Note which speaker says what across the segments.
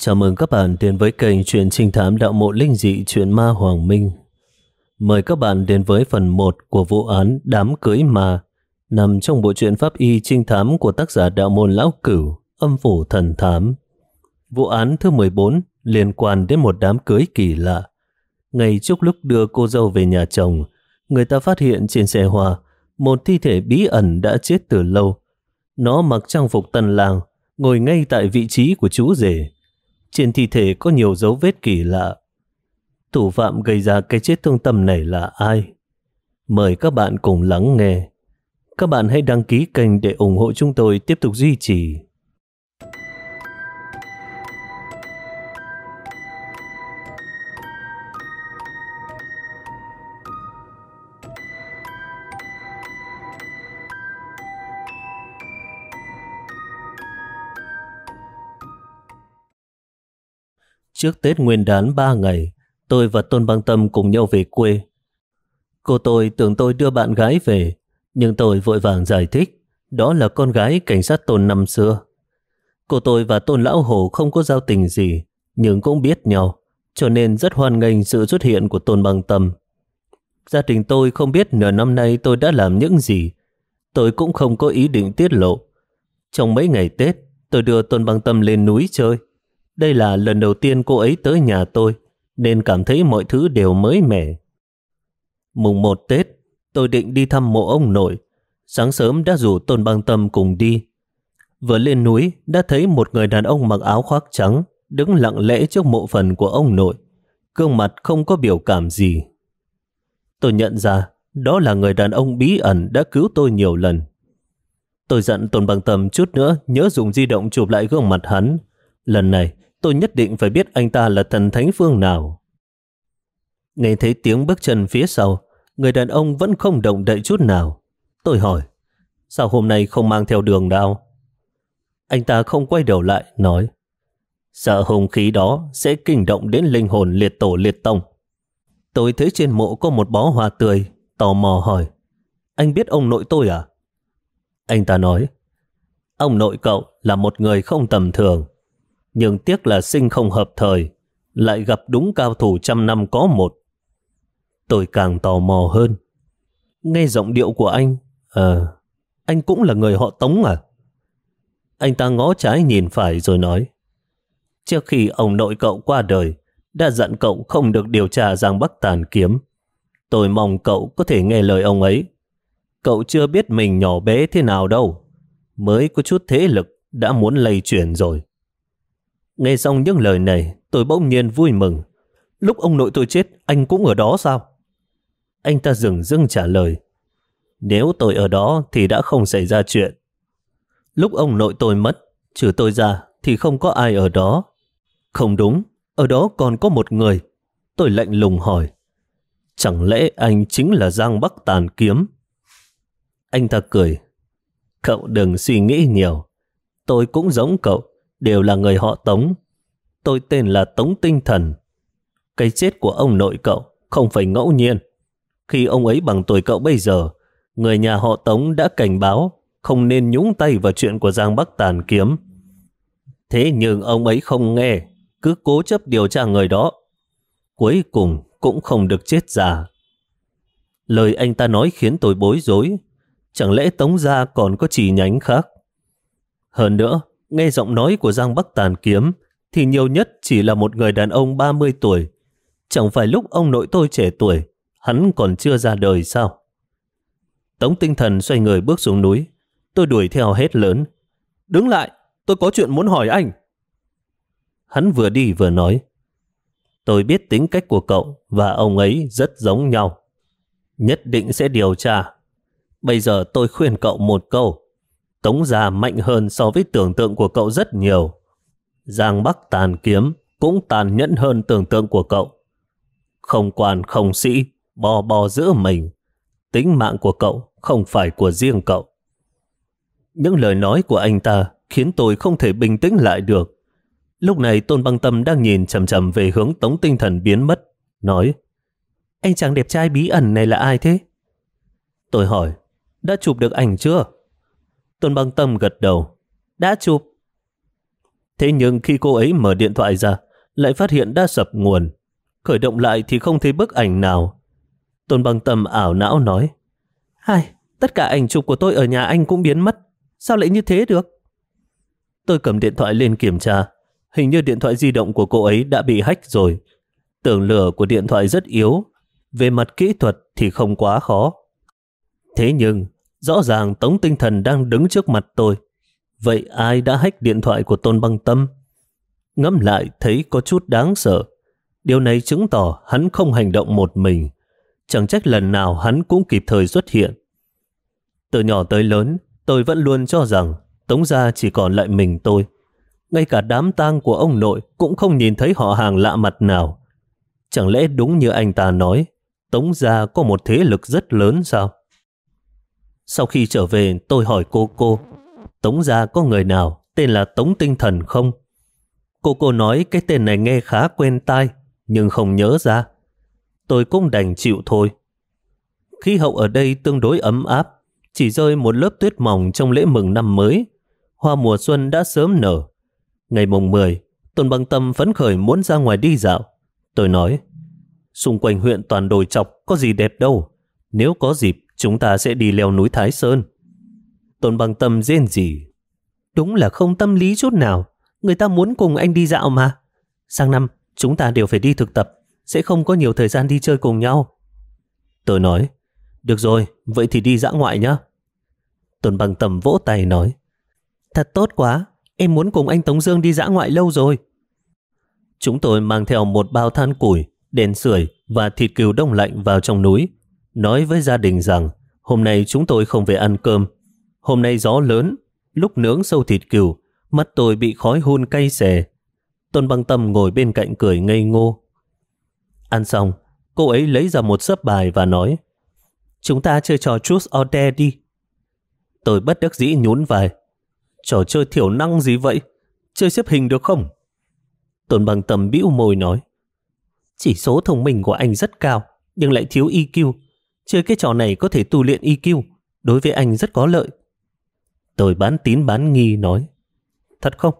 Speaker 1: Chào mừng các bạn đến với kênh truyện trinh thám đạo mộ linh dị truyện ma Hoàng Minh. Mời các bạn đến với phần 1 của vụ án đám cưới ma nằm trong bộ truyện pháp y trinh thám của tác giả đạo môn Lão Cửu, âm phủ thần thám. Vụ án thứ 14 liên quan đến một đám cưới kỳ lạ. Ngay trước lúc đưa cô dâu về nhà chồng, người ta phát hiện trên xe hoa một thi thể bí ẩn đã chết từ lâu. Nó mặc trang phục tân lang, ngồi ngay tại vị trí của chú rể. Trên thi thể có nhiều dấu vết kỳ lạ. Thủ phạm gây ra cái chết thương tâm này là ai? Mời các bạn cùng lắng nghe. Các bạn hãy đăng ký kênh để ủng hộ chúng tôi tiếp tục duy trì. Trước Tết Nguyên đán 3 ngày, tôi và Tôn Băng Tâm cùng nhau về quê. Cô tôi tưởng tôi đưa bạn gái về, nhưng tôi vội vàng giải thích đó là con gái cảnh sát Tôn năm xưa. Cô tôi và Tôn Lão Hổ không có giao tình gì, nhưng cũng biết nhau, cho nên rất hoan nghênh sự xuất hiện của Tôn Băng Tâm. Gia đình tôi không biết nửa năm nay tôi đã làm những gì. Tôi cũng không có ý định tiết lộ. Trong mấy ngày Tết, tôi đưa Tôn Băng Tâm lên núi chơi. Đây là lần đầu tiên cô ấy tới nhà tôi, nên cảm thấy mọi thứ đều mới mẻ. Mùng 1 Tết, tôi định đi thăm mộ ông nội. Sáng sớm đã rủ Tôn Băng Tâm cùng đi. Vừa lên núi, đã thấy một người đàn ông mặc áo khoác trắng, đứng lặng lẽ trước mộ phần của ông nội. Gương mặt không có biểu cảm gì. Tôi nhận ra, đó là người đàn ông bí ẩn đã cứu tôi nhiều lần. Tôi dặn Tôn Băng Tâm chút nữa nhớ dùng di động chụp lại gương mặt hắn. Lần này, tôi nhất định phải biết anh ta là thần thánh phương nào. Nghe thấy tiếng bước chân phía sau, người đàn ông vẫn không động đậy chút nào. Tôi hỏi, sao hôm nay không mang theo đường đao? Anh ta không quay đầu lại, nói, sợ hung khí đó sẽ kinh động đến linh hồn liệt tổ liệt tông. Tôi thấy trên mộ có một bó hoa tươi, tò mò hỏi, anh biết ông nội tôi à? Anh ta nói, ông nội cậu là một người không tầm thường, nhưng tiếc là sinh không hợp thời, lại gặp đúng cao thủ trăm năm có một. Tôi càng tò mò hơn. Nghe giọng điệu của anh, anh cũng là người họ Tống à? Anh ta ngó trái nhìn phải rồi nói, trước khi ông nội cậu qua đời, đã dặn cậu không được điều tra Giang Bắc Tàn Kiếm. Tôi mong cậu có thể nghe lời ông ấy. Cậu chưa biết mình nhỏ bé thế nào đâu, mới có chút thế lực đã muốn lây chuyển rồi. Nghe xong những lời này, tôi bỗng nhiên vui mừng. Lúc ông nội tôi chết, anh cũng ở đó sao? Anh ta dừng dưng trả lời, nếu tôi ở đó thì đã không xảy ra chuyện. Lúc ông nội tôi mất, trừ tôi ra thì không có ai ở đó. Không đúng, ở đó còn có một người. Tôi lạnh lùng hỏi, chẳng lẽ anh chính là Giang Bắc Tàn Kiếm? Anh ta cười, cậu đừng suy nghĩ nhiều. Tôi cũng giống cậu, đều là người họ Tống. Tôi tên là Tống Tinh Thần. Cái chết của ông nội cậu không phải ngẫu nhiên. Khi ông ấy bằng tuổi cậu bây giờ, người nhà họ Tống đã cảnh báo không nên nhúng tay vào chuyện của Giang Bắc Tàn Kiếm. Thế nhưng ông ấy không nghe, cứ cố chấp điều tra người đó. Cuối cùng cũng không được chết già. Lời anh ta nói khiến tôi bối rối. Chẳng lẽ Tống gia còn có chi nhánh khác? Hơn nữa, nghe giọng nói của Giang Bắc Tàn Kiếm thì nhiều nhất chỉ là một người đàn ông 30 tuổi. Chẳng phải lúc ông nội tôi trẻ tuổi, hắn còn chưa ra đời sao? Tống Tinh Thần xoay người bước xuống núi. Tôi đuổi theo hét lớn, đứng lại, tôi có chuyện muốn hỏi anh. Hắn vừa đi vừa nói, tôi biết tính cách của cậu và ông ấy rất giống nhau. Nhất định sẽ điều tra. Bây giờ tôi khuyên cậu một câu, Tống gia mạnh hơn so với tưởng tượng của cậu rất nhiều. Giang Bắc Tàn Kiếm cũng tàn nhẫn hơn tưởng tượng của cậu. Không quan không sĩ, bò bò giữa mình. Tính mạng của cậu không phải của riêng cậu. Những lời nói của anh ta khiến tôi không thể bình tĩnh lại được. Lúc này Tôn Băng Tâm đang nhìn chằm chằm về hướng Tống Tinh Thần biến mất, nói, anh chàng đẹp trai bí ẩn này là ai thế? Tôi hỏi, đã chụp được ảnh chưa? Tôn Băng Tâm gật đầu, đã chụp. Thế nhưng khi cô ấy mở điện thoại ra, lại phát hiện đã sập nguồn. Khởi động lại thì không thấy bức ảnh nào. Tôn Băng Tâm ảo não nói, tất cả ảnh chụp của tôi ở nhà anh cũng biến mất. Sao lại như thế được? Tôi cầm điện thoại lên kiểm tra. Hình như điện thoại di động của cô ấy đã bị hack rồi. Tường lửa của điện thoại rất yếu. Về mặt kỹ thuật thì không quá khó. Thế nhưng, rõ ràng Tống Tinh Thần đang đứng trước mặt tôi. Vậy ai đã hack điện thoại của Tôn Băng Tâm? Ngẫm lại thấy có chút đáng sợ. Điều này chứng tỏ hắn không hành động một mình. Chẳng trách lần nào hắn cũng kịp thời xuất hiện. Từ nhỏ tới lớn, tôi vẫn luôn cho rằng Tống gia chỉ còn lại mình tôi. Ngay cả đám tang của ông nội cũng không nhìn thấy họ hàng lạ mặt nào. Chẳng lẽ đúng như anh ta nói, Tống gia có một thế lực rất lớn sao? Sau khi trở về, tôi hỏi cô, Tống gia có người nào tên là Tống Tinh Thần không? Cô nói cái tên này nghe khá quen tai, nhưng không nhớ ra. Tôi cũng đành chịu thôi. Khí hậu ở đây tương đối ấm áp, chỉ rơi một lớp tuyết mỏng trong lễ mừng năm mới. Hoa mùa xuân đã sớm nở. Ngày mùng 10, Tôn Băng Tâm phấn khởi muốn ra ngoài đi dạo. Tôi nói, xung quanh huyện toàn đồi chọc, có gì đẹp đâu. Nếu có dịp, chúng ta sẽ đi leo núi Thái Sơn. Tôn Băng Tâm rên rỉ, đúng là không tâm lý chút nào. Người ta muốn cùng anh đi dạo mà. Sang năm, chúng ta đều phải đi thực tập, sẽ không có nhiều thời gian đi chơi cùng nhau. Tôi nói, được rồi, vậy thì đi dã ngoại nhé. Tôn Băng Tâm vỗ tay nói, thật tốt quá, em muốn cùng anh Tống Dương đi dã ngoại lâu rồi. Chúng tôi mang theo một bao than củi, đèn sưởi và thịt cừu đông lạnh vào trong núi, nói với gia đình rằng hôm nay chúng tôi không về ăn cơm. Hôm nay gió lớn, lúc nướng sâu thịt cừu, mắt tôi bị khói hun cay xè. Tôn Băng Tâm ngồi bên cạnh cười ngây ngô. Ăn xong, cô ấy lấy ra một xấp bài và nói, chúng ta chơi trò Truth or Dare đi. Tôi bất đắc dĩ nhún vai, trò chơi thiểu năng gì vậy? Chơi xếp hình được không? Tôn Băng Tâm bĩu môi nói, chỉ số thông minh của anh rất cao, nhưng lại thiếu EQ. Chơi cái trò này có thể tu luyện EQ, đối với anh rất có lợi. Tôi bán tín bán nghi nói, thật không?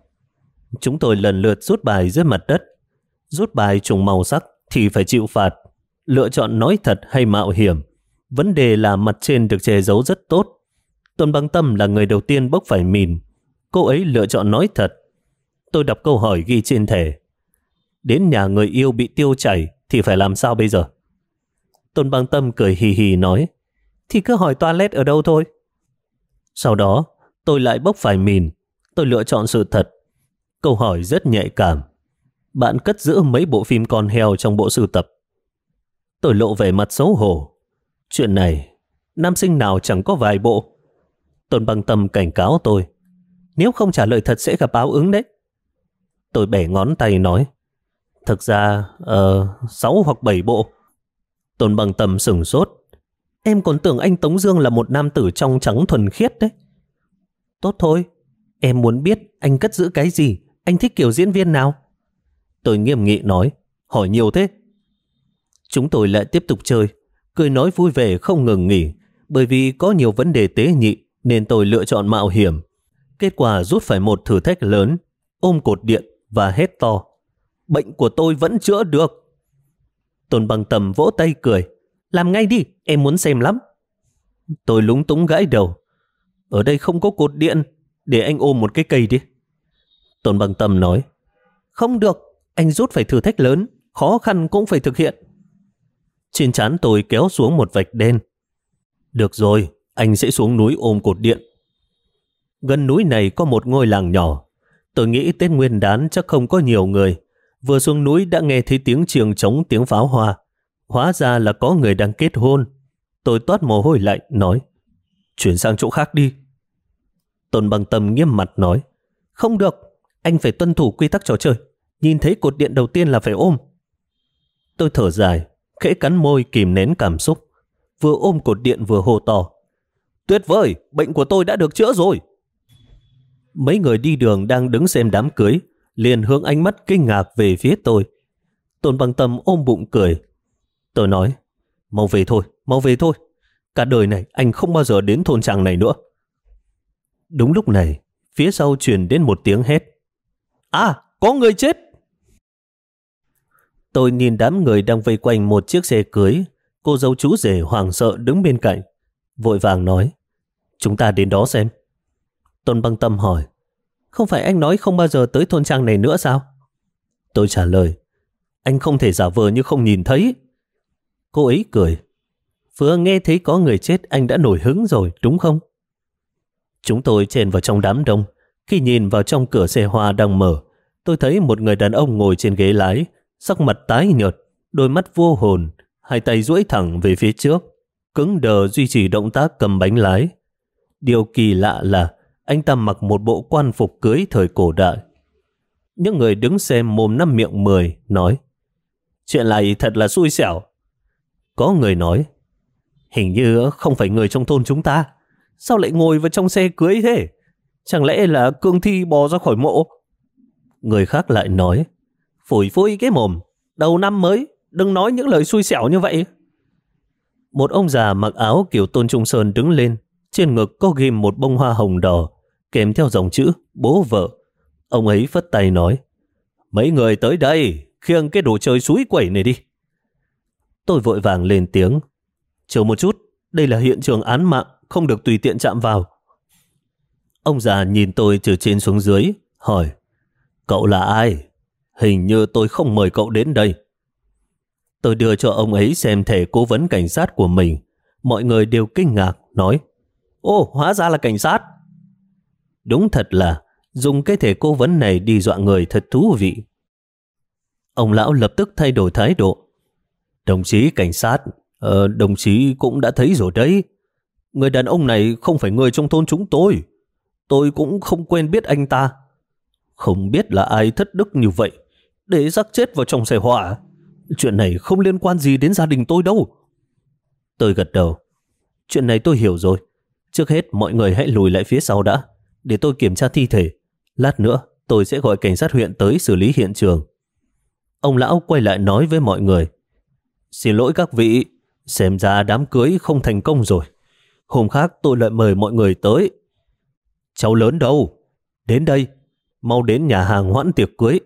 Speaker 1: Chúng tôi lần lượt rút bài dưới mặt đất. Rút bài trùng màu sắc thì phải chịu phạt. Lựa chọn nói thật hay mạo hiểm. Vấn đề là mặt trên được che giấu rất tốt. Tôn Băng Tâm là người đầu tiên bốc phải mìn. Cô ấy lựa chọn nói thật. Tôi đọc câu hỏi ghi trên thẻ. Đến nhà người yêu bị tiêu chảy thì phải làm sao bây giờ? Tôn Băng Tâm cười hì hì nói, thì cứ hỏi toilet ở đâu thôi. Sau đó tôi lại bốc phải mìn. Tôi lựa chọn sự thật. Câu hỏi rất nhạy cảm. Bạn cất giữ mấy bộ phim con heo trong bộ sưu tập? Tôi lộ vẻ mặt xấu hổ. Chuyện này, nam sinh nào chẳng có vài bộ. Tôn Băng Tâm cảnh cáo tôi, nếu không trả lời thật sẽ gặp báo ứng đấy. Tôi bẻ ngón tay nói, thực ra 6 hoặc 7 bộ. Tôn Băng Tâm sửng sốt. Em còn tưởng anh Tống Dương là một nam tử trong trắng thuần khiết đấy. Tốt thôi, em muốn biết anh cất giữ cái gì, anh thích kiểu diễn viên nào? Tôi nghiêm nghị nói, hỏi nhiều thế. Chúng tôi lại tiếp tục chơi, cười nói vui vẻ không ngừng nghỉ. Bởi vì có nhiều vấn đề tế nhị nên tôi lựa chọn mạo hiểm. Kết quả rút phải một thử thách lớn, ôm cột điện và hét to, bệnh của tôi vẫn chữa được. Tôn Băng Tâm vỗ tay cười, làm ngay đi, em muốn xem lắm. Tôi lúng túng gãi đầu, ở đây không có cột điện, để anh ôm một cái cây đi. Tôn Băng Tâm nói, không được, anh rút phải thử thách lớn, khó khăn cũng phải thực hiện. Trên trán tôi kéo xuống một vạch đen. Được rồi, anh sẽ xuống núi ôm cột điện. Gần núi này có một ngôi làng nhỏ. Tôi nghĩ Tết Nguyên Đán chắc không có nhiều người. Vừa xuống núi đã nghe thấy tiếng chiêng trống, tiếng pháo hoa. Hóa ra là có người đang kết hôn. Tôi toát mồ hôi lạnh nói, chuyển sang chỗ khác đi. Tôn Băng Tâm nghiêm mặt nói, không được, anh phải tuân thủ quy tắc trò chơi. Nhìn thấy cột điện đầu tiên là phải ôm. Tôi thở dài, khẽ cắn môi kìm nén cảm xúc. Vừa ôm cột điện vừa hô to, tuyệt vời, bệnh của tôi đã được chữa rồi. Mấy người đi đường đang đứng xem đám cưới liền hướng ánh mắt kinh ngạc về phía tôi. Tôn Băng Tâm ôm bụng cười. Tôi nói, mau về thôi, mau về thôi. Cả đời này anh không bao giờ đến thôn trang này nữa. Đúng lúc này, phía sau truyền đến một tiếng hét. À, có người chết! Tôi nhìn đám người đang vây quanh một chiếc xe cưới. Cô dâu chú rể hoảng sợ đứng bên cạnh, vội vàng nói, chúng ta đến đó xem. Tôn Băng Tâm hỏi, không phải anh nói không bao giờ tới thôn trang này nữa sao? Tôi trả lời, anh không thể giả vờ như không nhìn thấy. Cô ấy cười, vừa nghe thấy có người chết anh đã nổi hứng rồi, đúng không? Chúng tôi chen vào trong đám đông. Khi nhìn vào trong cửa xe hoa đang mở, tôi thấy một người đàn ông ngồi trên ghế lái, sắc mặt tái nhợt, đôi mắt vô hồn, hai tay duỗi thẳng về phía trước, cứng đờ duy trì động tác cầm bánh lái. Điều kỳ lạ là anh ta mặc một bộ quan phục cưới thời cổ đại. Những người đứng xem mồm năm miệng mười nói, chuyện này thật là xui xẻo. Có người nói, hình như không phải người trong thôn chúng ta, sao lại ngồi vào trong xe cưới thế? Chẳng lẽ là cương thi bò ra khỏi mộ? Người khác lại nói, phủi phui cái mồm, đầu năm mới, đừng nói những lời xui xẻo như vậy. Một ông già mặc áo kiểu Tôn Trung Sơn đứng lên, trên ngực có ghim một bông hoa hồng đỏ, kèm theo dòng chữ bố vợ. Ông ấy phất tay nói, mấy người tới đây, khiêng cái đồ chơi suối quẩy này đi. Tôi vội vàng lên tiếng, chờ một chút, đây là hiện trường án mạng, không được tùy tiện chạm vào. Ông già nhìn tôi từ trên xuống dưới, hỏi, cậu là ai? Hình như tôi không mời cậu đến đây. Tôi đưa cho ông ấy xem thẻ cố vấn cảnh sát của mình. Mọi người đều kinh ngạc, nói, ô, hóa ra là cảnh sát. Đúng thật là dùng cái thẻ cố vấn này đi dọa người thật thú vị. Ông lão lập tức thay đổi thái độ. Đồng chí cảnh sát, đồng chí cũng đã thấy rồi đấy. Người đàn ông này không phải người trong thôn chúng tôi. Tôi cũng không quen biết anh ta. Không biết là ai thất đức như vậy, để rắc chết vào trong xe hỏa. Chuyện này không liên quan gì đến gia đình tôi đâu. Tôi gật đầu. Chuyện này tôi hiểu rồi. Trước hết mọi người hãy lùi lại phía sau đã, để tôi kiểm tra thi thể. Lát nữa tôi sẽ gọi cảnh sát huyện tới xử lý hiện trường. Ông lão quay lại nói với mọi người, xin lỗi các vị, xem ra đám cưới không thành công rồi. Hôm khác tôi lại mời mọi người tới. Cháu lớn đâu? Đến đây, mau đến nhà hàng hoãn tiệc cưới.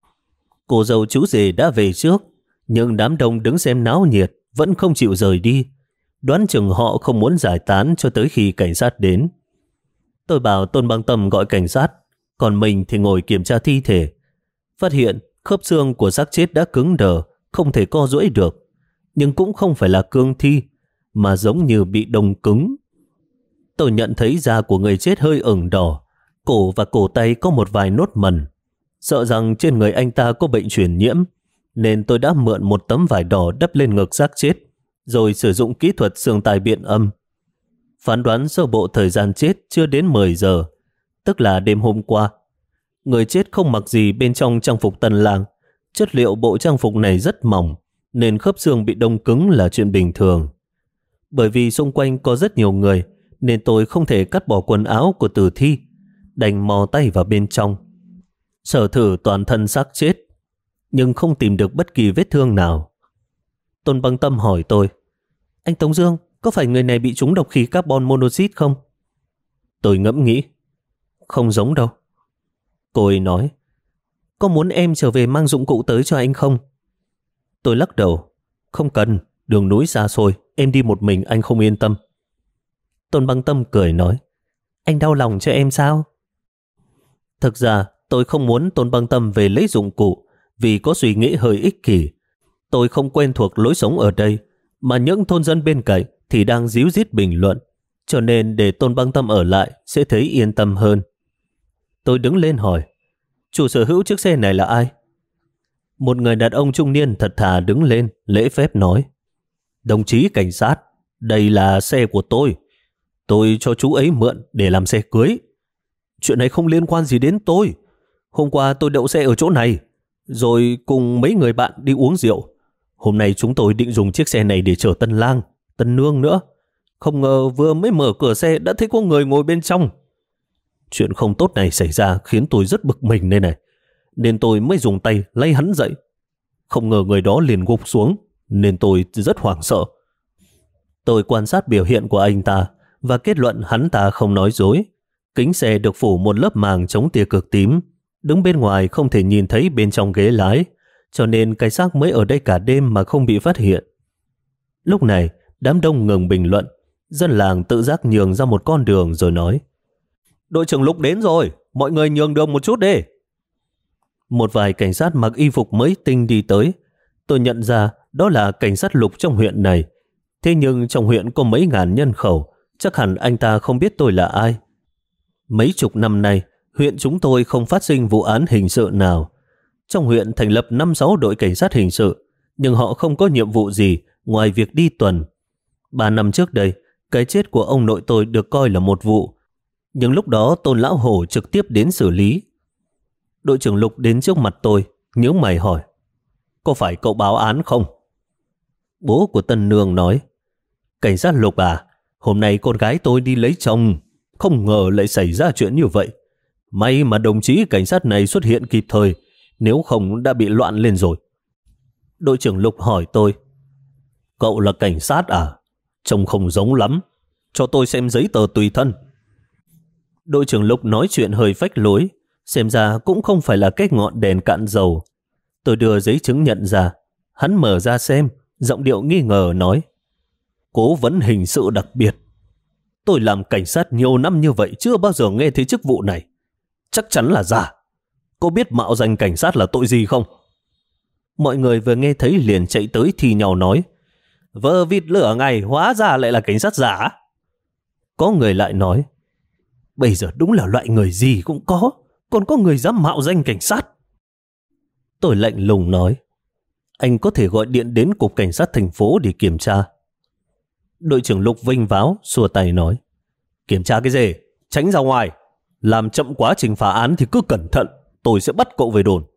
Speaker 1: Cô dâu chú rể đã về trước, nhưng đám đông đứng xem náo nhiệt vẫn không chịu rời đi. Đoán chừng họ không muốn giải tán cho tới khi cảnh sát đến. Tôi bảo Tôn Băng Tâm gọi cảnh sát, còn mình thì ngồi kiểm tra thi thể. Phát hiện khớp xương của xác chết đã cứng đờ, không thể co duỗi được, nhưng cũng không phải là cương thi, mà giống như bị đông cứng. Tôi nhận thấy da của người chết hơi ửng đỏ, cổ và cổ tay có một vài nốt mẩn. Sợ rằng trên người anh ta có bệnh truyền nhiễm, nên tôi đã mượn một tấm vải đỏ đắp lên ngực xác chết, rồi sử dụng kỹ thuật xương tai biện âm. Phán đoán sơ bộ thời gian chết chưa đến 10 giờ, tức là đêm hôm qua. Người chết không mặc gì bên trong trang phục tân lang. Chất liệu bộ trang phục này rất mỏng, nên khớp xương bị đông cứng là chuyện bình thường. Bởi vì xung quanh có rất nhiều người, nên tôi không thể cắt bỏ quần áo của tử thi, đành mò tay vào bên trong. Sở thử toàn thân xác chết, nhưng không tìm được bất kỳ vết thương nào. Tôn Băng Tâm hỏi tôi, anh Tống Dương, có phải người này bị trúng độc khí carbon monoxide không? Tôi ngẫm nghĩ, không giống đâu. Cô ấy nói, có muốn em trở về mang dụng cụ tới cho anh không? Tôi lắc đầu, không cần, đường núi xa xôi, em đi một mình anh không yên tâm. Tôn Băng Tâm cười nói, anh đau lòng cho em sao? Thực ra tôi không muốn Tôn Băng Tâm về lấy dụng cụ, vì có suy nghĩ hơi ích kỷ. Tôi không quen thuộc lối sống ở đây, mà những thôn dân bên cạnh thì đang díu dít bình luận, cho nên để Tôn Băng Tâm ở lại sẽ thấy yên tâm hơn. Tôi đứng lên hỏi, chủ sở hữu chiếc xe này là ai? Một người đàn ông trung niên thật thà đứng lên, lễ phép nói, đồng chí cảnh sát, đây là xe của tôi. Tôi cho chú ấy mượn để làm xe cưới. Chuyện này không liên quan gì đến tôi. Hôm qua tôi đậu xe ở chỗ này, rồi cùng mấy người bạn đi uống rượu. Hôm nay chúng tôi định dùng chiếc xe này để chở tân lang, tân nương nữa. Không ngờ vừa mới mở cửa xe đã thấy có người ngồi bên trong. Chuyện không tốt này xảy ra khiến tôi rất bực mình đây này, nên tôi mới dùng tay lay hắn dậy. Không ngờ người đó liền gục xuống, nên tôi rất hoảng sợ. Tôi quan sát biểu hiện của anh ta và kết luận hắn ta không nói dối. Kính xe được phủ một lớp màng chống tia cực tím, Đứng bên ngoài không thể nhìn thấy bên trong ghế lái, cho nên cái xác mới ở đây cả đêm mà không bị phát hiện. Lúc này, đám đông ngừng bình luận. Dân làng tự giác nhường ra một con đường rồi nói: đội trưởng Lục đến rồi, mọi người nhường đường một chút đi. Một vài cảnh sát mặc y phục mới tinh đi tới. Tôi nhận ra đó là cảnh sát Lục trong huyện này. Thế nhưng trong huyện có mấy ngàn nhân khẩu, chắc hẳn anh ta không biết tôi là ai. Mấy chục năm nay, huyện chúng tôi không phát sinh vụ án hình sự nào. Trong huyện thành lập 5-6 đội cảnh sát hình sự, nhưng họ không có nhiệm vụ gì ngoài việc đi tuần. 3 năm trước đây, cái chết của ông nội tôi được coi là một vụ, nhưng lúc đó Tôn Lão Hổ trực tiếp đến xử lý. Đội trưởng Lục đến trước mặt tôi, nhướng mày hỏi: có phải cậu báo án không? Bố của Tân Nương nói: cảnh sát Lục à, hôm nay con gái tôi đi lấy chồng, không ngờ lại xảy ra chuyện như vậy. May mà đồng chí cảnh sát này xuất hiện kịp thời, nếu không đã bị loạn lên rồi. Đội trưởng Lục hỏi tôi: cậu là cảnh sát à? Trông không giống lắm, cho tôi xem giấy tờ tùy thân. Đội trưởng Lục nói chuyện hơi phách lối, xem ra cũng không phải là cái ngọn đèn cạn dầu. Tôi đưa giấy chứng nhận ra, hắn mở ra xem, giọng điệu nghi ngờ nói: cố vấn hình sự đặc biệt. Tôi làm cảnh sát nhiều năm như vậy chưa bao giờ nghe thấy chức vụ này. Chắc chắn là giả. Cô biết mạo danh cảnh sát là tội gì không? Mọi người vừa nghe thấy liền chạy tới thì nhau nói: vơ vịt lửa ngày hóa ra lại là cảnh sát giả. Có người lại nói: bây giờ đúng là loại người gì cũng có, còn có người dám mạo danh cảnh sát. Tôi lạnh lùng nói: anh có thể gọi điện đến cục cảnh sát thành phố để kiểm tra. Đội trưởng Lục vinh váo xua tay nói: kiểm tra cái gì? Tránh ra ngoài. Làm chậm quá trình phá án thì cứ cẩn thận, tôi sẽ bắt cậu về đồn.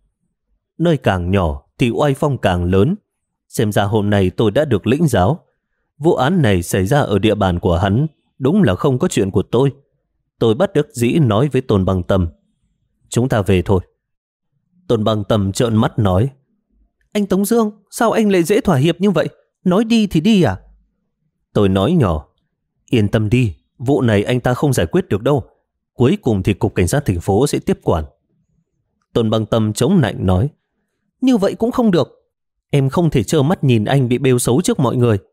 Speaker 1: Nơi càng nhỏ thì oai phong càng lớn. Xem ra hôm nay tôi đã được lĩnh giáo. Vụ án này xảy ra ở địa bàn của hắn, đúng là không có chuyện của tôi. Tôi bất đắc dĩ nói với Tôn Băng Tâm: chúng ta về thôi. Tôn Băng Tâm trợn mắt nói: anh Tống Dương, sao anh lại dễ thỏa hiệp như vậy? Nói đi thì đi à? Tôi nói nhỏ: yên tâm đi, vụ này anh ta không giải quyết được đâu. Cuối cùng thì cục cảnh sát thành phố sẽ tiếp quản. Tôn Băng Tâm chống nạnh nói: như vậy cũng không được. Em không thể trơ mắt nhìn anh bị bêu xấu trước mọi người.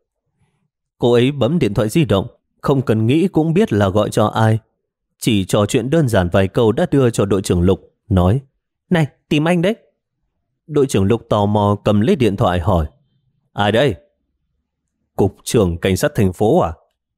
Speaker 1: Cô ấy bấm điện thoại di động, không cần nghĩ cũng biết là gọi cho ai. Chỉ trò chuyện đơn giản vài câu đã đưa cho đội trưởng Lục, nói: này, tìm anh đấy. Đội trưởng Lục tò mò cầm lấy điện thoại hỏi: ai đây? Cục trưởng cảnh sát thành phố à?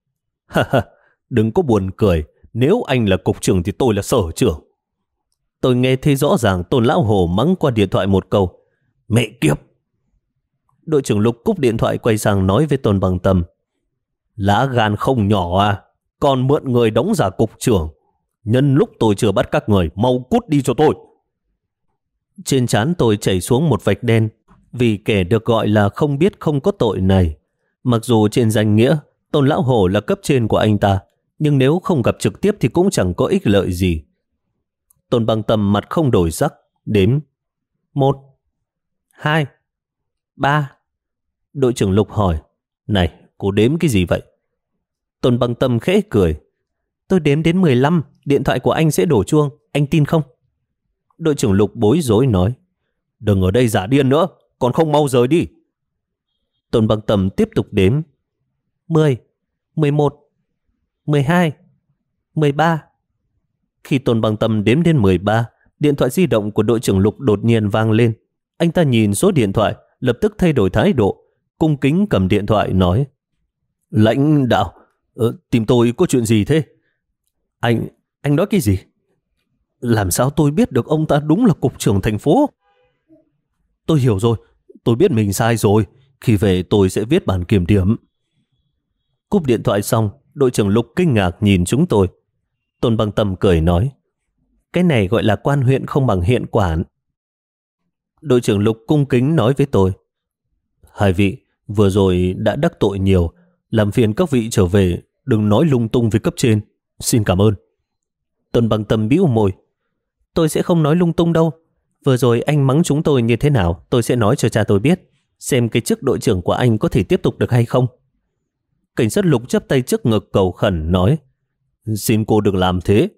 Speaker 1: Đừng có buồn cười, nếu anh là cục trưởng thì tôi là sở trưởng. Tôi nghe thấy rõ ràng Tôn Lão Hồ mắng qua điện thoại một câu: mẹ kiếp. Đội trưởng Lục cúp điện thoại quay sang nói với Tôn Băng Tâm: lá gan không nhỏ à, còn mượn người đóng giả cục trưởng. Nhân lúc tôi chưa bắt các người, mau cút đi cho tôi. Trên trán tôi chảy xuống một vạch đen, vì kẻ được gọi là không biết không có tội này. Mặc dù trên danh nghĩa Tôn Lão Hổ là cấp trên của anh ta, nhưng nếu không gặp trực tiếp thì cũng chẳng có ích lợi gì. Tôn Băng Tâm mặt không đổi sắc, đếm: 1, 2, 3. Đội trưởng Lục hỏi: này, cô đếm cái gì vậy? Tôn Băng Tâm khẽ cười: tôi đếm đến 15, điện thoại của anh sẽ đổ chuông, anh tin không? Đội trưởng Lục bối rối nói: đừng ở đây giả điên nữa, còn không mau rời đi. Tôn Băng Tâm tiếp tục đếm: 10, 11, 12, 13. Khi Tôn Băng Tâm đếm đến 13, điện thoại di động của đội trưởng Lục đột nhiên vang lên. Anh ta nhìn số điện thoại, lập tức thay đổi thái độ, cung kính cầm điện thoại nói: lãnh đạo, tìm tôi có chuyện gì thế? Anh nói cái gì? Làm sao tôi biết được ông ta đúng là cục trưởng thành phố? Tôi hiểu rồi, tôi biết mình sai rồi. Khi về tôi sẽ viết bản kiểm điểm. Cúp điện thoại xong, đội trưởng Lục kinh ngạc nhìn chúng tôi. Tôn Băng Tâm cười nói: cái này gọi là quan huyện không bằng hiện quản. Đội trưởng Lục cung kính nói với tôi: hai vị vừa rồi đã đắc tội nhiều, làm phiền các vị trở về, đừng nói lung tung với cấp trên. Xin cảm ơn. Tôn Băng Tâm bĩu môi: tôi sẽ không nói lung tung đâu. Vừa rồi anh mắng chúng tôi như thế nào, tôi sẽ nói cho cha tôi biết, xem cái chức đội trưởng của anh có thể tiếp tục được hay không. Cảnh sát Lục chắp tay trước ngực cầu khẩn nói: xin cô đừng làm thế.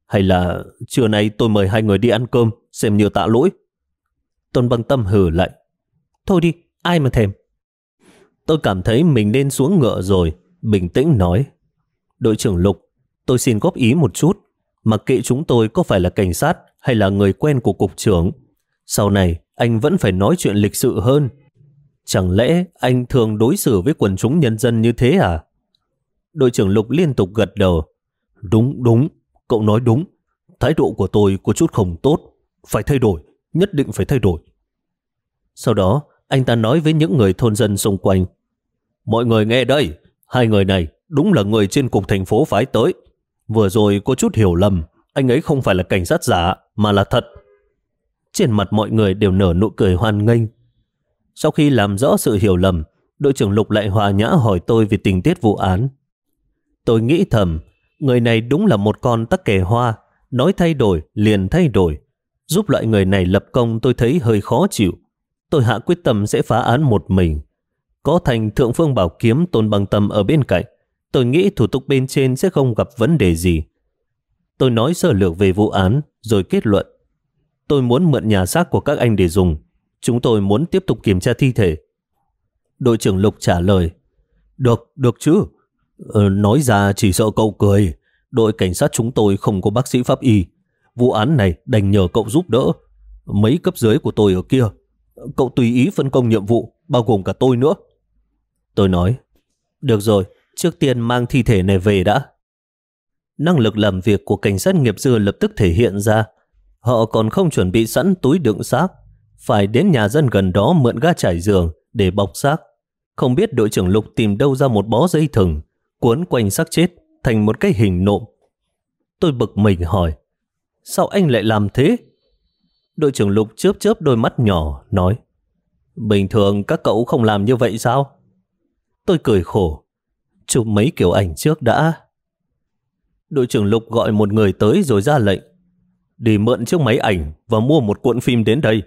Speaker 1: Hay là trưa nay tôi mời hai người đi ăn cơm, xem như tạ lỗi. Tôn Băng Tâm hừ lại. Thôi đi, ai mà thèm. Tôi cảm thấy mình nên xuống ngựa rồi, bình tĩnh nói. Đội trưởng Lục, tôi xin góp ý một chút. Mặc kệ chúng tôi có phải là cảnh sát hay là người quen của cục trưởng, sau này anh vẫn phải nói chuyện lịch sự hơn. Chẳng lẽ anh thường đối xử với quần chúng nhân dân như thế à? Đội trưởng Lục liên tục gật đầu. Đúng, cậu nói đúng. Thái độ của tôi có chút không tốt. Phải thay đổi, nhất định phải thay đổi. Sau đó, anh ta nói với những người thôn dân xung quanh. Mọi người nghe đây, hai người này đúng là người trên cục thành phố phái tới. Vừa rồi có chút hiểu lầm, anh ấy không phải là cảnh sát giả, mà là thật. Trên mặt mọi người đều nở nụ cười hoan nghênh. Sau khi làm rõ sự hiểu lầm, đội trưởng Lục lại hòa nhã hỏi tôi về tình tiết vụ án. Tôi nghĩ thầm, người này đúng là một con tắc kè hoa, nói thay đổi liền thay đổi. Giúp loại người này lập công tôi thấy hơi khó chịu. Tôi hạ quyết tâm sẽ phá án một mình. Có thành Thượng Phương Bảo Kiếm Tôn Băng Tâm ở bên cạnh, tôi nghĩ thủ tục bên trên sẽ không gặp vấn đề gì. Tôi nói sơ lược về vụ án, rồi kết luận. Tôi muốn mượn nhà xác của các anh để dùng. Chúng tôi muốn tiếp tục kiểm tra thi thể. Đội trưởng Lục trả lời. Được chứ. Nói ra chỉ sợ cậu cười. Đội cảnh sát chúng tôi không có bác sĩ pháp y. Vụ án này đành nhờ cậu giúp đỡ. Mấy cấp dưới của tôi ở kia. Cậu tùy ý phân công nhiệm vụ, bao gồm cả tôi nữa. Tôi nói. Được rồi, trước tiên mang thi thể này về đã. Năng lực làm việc của cảnh sát nghiệp dư lập tức thể hiện ra. Họ còn không chuẩn bị sẵn túi đựng xác, phải đến nhà dân gần đó mượn ga trải giường để bọc xác. Không biết đội trưởng Lục tìm đâu ra một bó dây thừng cuốn quanh xác chết thành một cái hình nộm. Tôi bực mình hỏi, sao anh lại làm thế? Đội trưởng Lục chớp đôi mắt nhỏ nói, bình thường các cậu không làm như vậy sao? Tôi cười khổ, chụp mấy kiểu ảnh trước đã. Đội trưởng Lục gọi một người tới rồi ra lệnh, đi mượn chiếc máy ảnh và mua một cuộn phim đến đây.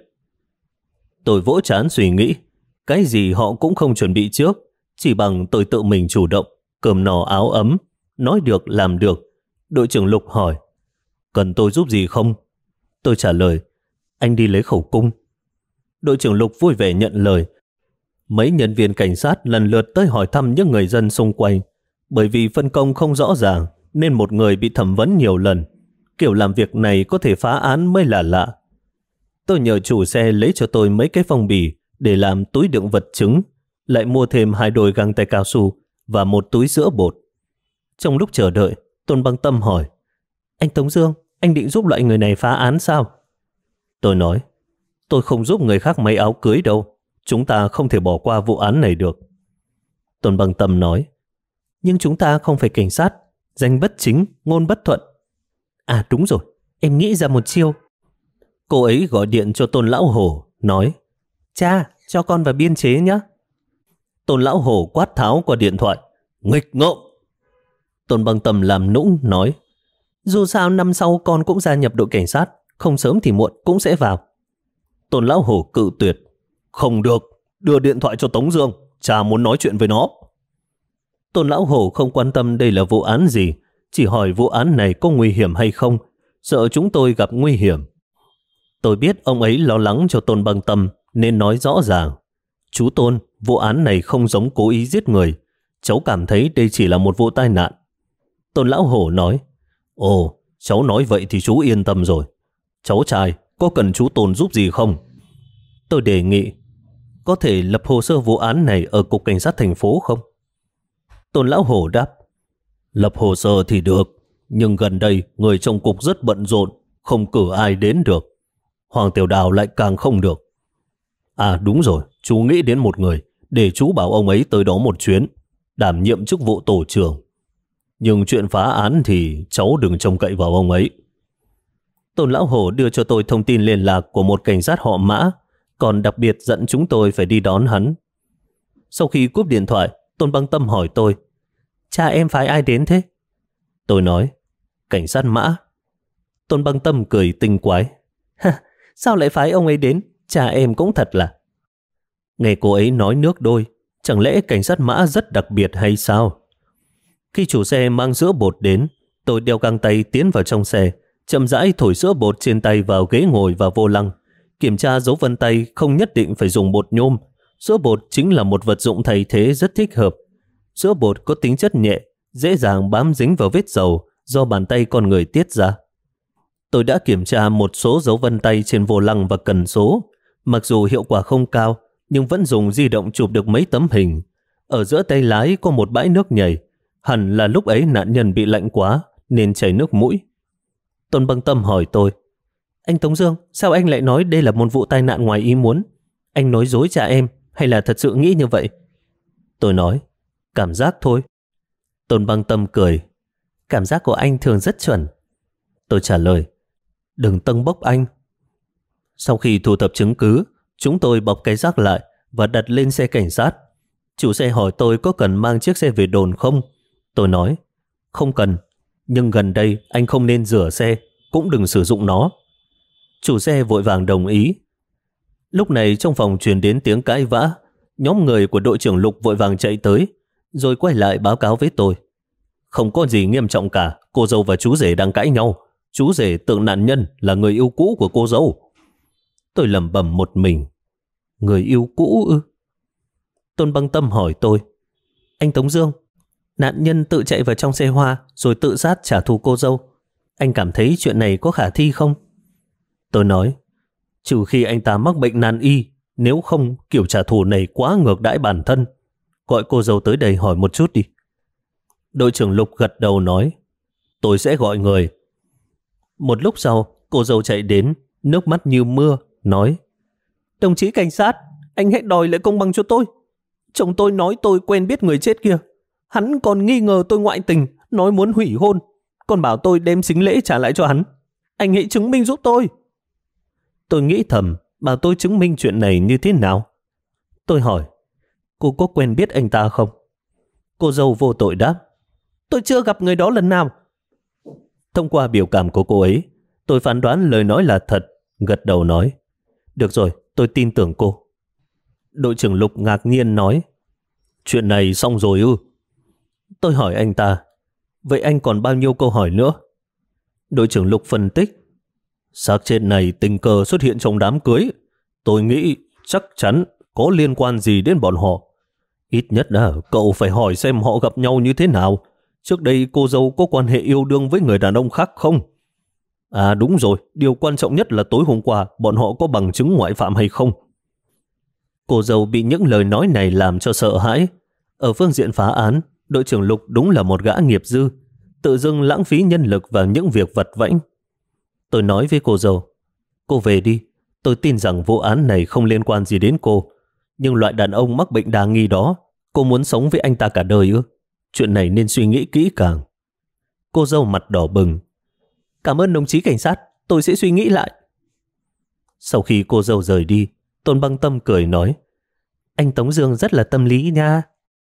Speaker 1: Tôi vỗ trán suy nghĩ, cái gì họ cũng không chuẩn bị trước, chỉ bằng tôi tự mình chủ động, cơm no áo ấm, nói được làm được. Đội trưởng Lục hỏi, cần tôi giúp gì không? Tôi trả lời, anh đi lấy khẩu cung. Đội trưởng Lục vui vẻ nhận lời. Mấy nhân viên cảnh sát lần lượt tới hỏi thăm những người dân xung quanh. Bởi vì phân công không rõ ràng nên một người bị thẩm vấn nhiều lần. Kiểu làm việc này có thể phá án mới là lạ. Tôi nhờ chủ xe lấy cho tôi mấy cái phong bì để làm túi đựng vật chứng, lại mua thêm 2 đôi găng tay cao su và một túi sữa bột. Trong lúc chờ đợi, Tôn Băng Tâm hỏi, anh Tống Dương, anh định giúp loại người này phá án sao? Tôi nói, tôi không giúp người khác may áo cưới đâu. Chúng ta không thể bỏ qua vụ án này được. Tôn Băng Tâm nói, nhưng chúng ta không phải cảnh sát, danh bất chính, ngôn bất thuận. À đúng rồi, em nghĩ ra một chiêu. Cô ấy gọi điện cho Tôn Lão Hổ, nói, cha, cho con vào biên chế nhé. Tôn Lão Hổ quát tháo qua điện thoại, nghịch ngợm. Tôn Băng Tâm làm nũng, nói, dù sao năm sau con cũng gia nhập đội cảnh sát, không sớm thì muộn cũng sẽ vào. Tôn Lão Hổ cự tuyệt, không được, đưa điện thoại cho Tống Dương, cha muốn nói chuyện với nó. Tôn Lão Hổ không quan tâm đây là vụ án gì, chỉ hỏi vụ án này có nguy hiểm hay không, sợ chúng tôi gặp nguy hiểm. Tôi biết ông ấy lo lắng cho Tôn Băng Tâm nên nói rõ ràng, chú Tôn, vụ án này không giống cố ý giết người, cháu cảm thấy đây chỉ là một vụ tai nạn. Tôn Lão Hổ nói, ồ, cháu nói vậy thì chú yên tâm rồi. Cháu trai, có cần chú Tôn giúp gì không? Tôi đề nghị, có thể lập hồ sơ vụ án này ở cục cảnh sát thành phố không? Tôn Lão Hổ đáp, lập hồ sơ thì được, nhưng gần đây người trong cục rất bận rộn, không cử ai đến được. Hoàng Tiểu Đào lại càng không được. À đúng rồi, chú nghĩ đến một người, để chú bảo ông ấy tới đó một chuyến, đảm nhiệm chức vụ tổ trưởng. Nhưng chuyện phá án thì cháu đừng trông cậy vào ông ấy. Tôn Lão Hổ đưa cho tôi thông tin liên lạc của một cảnh sát họ Mã, còn đặc biệt dặn chúng tôi phải đi đón hắn. Sau khi cúp điện thoại, Tôn Băng Tâm hỏi tôi, cha em phái ai đến thế? Tôi nói, cảnh sát Mã. Tôn Băng Tâm cười tinh quái, sao lại phái ông ấy đến? Cha em cũng thật là. Nghe cô ấy nói nước đôi, chẳng lẽ cảnh sát Mã rất đặc biệt hay sao? Khi chủ xe mang sữa bột đến, tôi đeo găng tay tiến vào trong xe, chậm rãi thổi sữa bột trên tay vào ghế ngồi và vô lăng. Kiểm tra dấu vân tay không nhất định phải dùng bột nhôm. Sữa bột chính là một vật dụng thay thế rất thích hợp. Sữa bột có tính chất nhẹ, dễ dàng bám dính vào vết dầu do bàn tay con người tiết ra. Tôi đã kiểm tra một số dấu vân tay trên vô lăng và cần số. Mặc dù hiệu quả không cao, nhưng vẫn dùng di động chụp được mấy tấm hình. Ở giữa tay lái có một bãi nước nhầy. Hẳn là lúc ấy nạn nhân bị lạnh quá nên chảy nước mũi. Tôn Băng Tâm hỏi tôi: anh Tống Dương, sao anh lại nói đây là một vụ tai nạn ngoài ý muốn? Anh nói dối cha em hay là thật sự nghĩ như vậy? Tôi nói: cảm giác thôi. Tôn Băng Tâm cười: cảm giác của anh thường rất chuẩn. Tôi trả lời: đừng tâng bốc anh. Sau khi thu thập chứng cứ, chúng tôi bọc cái rác lại và đặt lên xe cảnh sát. Chủ xe hỏi tôi có cần mang chiếc xe về đồn không? Tôi nói: không cần, nhưng gần đây anh không nên rửa xe, cũng đừng sử dụng nó. Chủ xe vội vàng đồng ý. Lúc này trong phòng truyền đến tiếng cãi vã. Nhóm người của đội trưởng Lục vội vàng chạy tới, rồi quay lại báo cáo với tôi: không có gì nghiêm trọng cả, cô dâu và chú rể đang cãi nhau. Chú rể tưởng nạn nhân là người yêu cũ của cô dâu. Tôi lẩm bẩm một mình: người yêu cũ ư? Tôn Băng Tâm hỏi tôi: anh Tống Dương, nạn nhân tự chạy vào trong xe hoa rồi tự sát trả thù cô dâu. Anh cảm thấy chuyện này có khả thi không? Tôi nói: trừ khi anh ta mắc bệnh nan y, nếu không kiểu trả thù này quá ngược đãi bản thân. Gọi cô dâu tới đây hỏi một chút đi. Đội trưởng Lục gật đầu nói: tôi sẽ gọi người. Một lúc sau, cô dâu chạy đến, nước mắt như mưa, nói: đồng chí cảnh sát, anh hãy đòi lại công bằng cho tôi. Chồng tôi nói tôi quen biết người chết kia. Hắn còn nghi ngờ tôi ngoại tình, nói muốn hủy hôn, còn bảo tôi đem sính lễ trả lại cho hắn. Anh hãy chứng minh giúp tôi. Tôi nghĩ thầm, bảo tôi chứng minh chuyện này như thế nào? Tôi hỏi: cô có quen biết anh ta không? Cô dâu vô tội đáp: tôi chưa gặp người đó lần nào. Thông qua biểu cảm của cô ấy, tôi phán đoán lời nói là thật, gật đầu nói: được rồi, tôi tin tưởng cô. Đội trưởng Lục ngạc nhiên nói: chuyện này xong rồi ư? Tôi hỏi anh ta: vậy anh còn bao nhiêu câu hỏi nữa? Đội trưởng Lục phân tích: xác chết này tình cờ xuất hiện trong đám cưới. Tôi nghĩ chắc chắn có liên quan gì đến bọn họ. Ít nhất là cậu phải hỏi xem họ gặp nhau như thế nào. Trước đây cô dâu có quan hệ yêu đương với người đàn ông khác không? À đúng rồi, điều quan trọng nhất là tối hôm qua bọn họ có bằng chứng ngoại phạm hay không? Cô dâu bị những lời nói này làm cho sợ hãi. Ở phương diện phá án, đội trưởng Lục đúng là một gã nghiệp dư, tự dưng lãng phí nhân lực vào những việc vặt vãnh. Tôi nói với cô dâu: cô về đi, tôi tin rằng vụ án này không liên quan gì đến cô. Nhưng loại đàn ông mắc bệnh đa nghi đó, cô muốn sống với anh ta cả đời ư? Chuyện này nên suy nghĩ kỹ càng. Cô dâu mặt đỏ bừng: cảm ơn đồng chí cảnh sát, tôi sẽ suy nghĩ lại. Sau khi cô dâu rời đi, Tôn Băng Tâm cười nói: anh Tống Dương rất là tâm lý nha.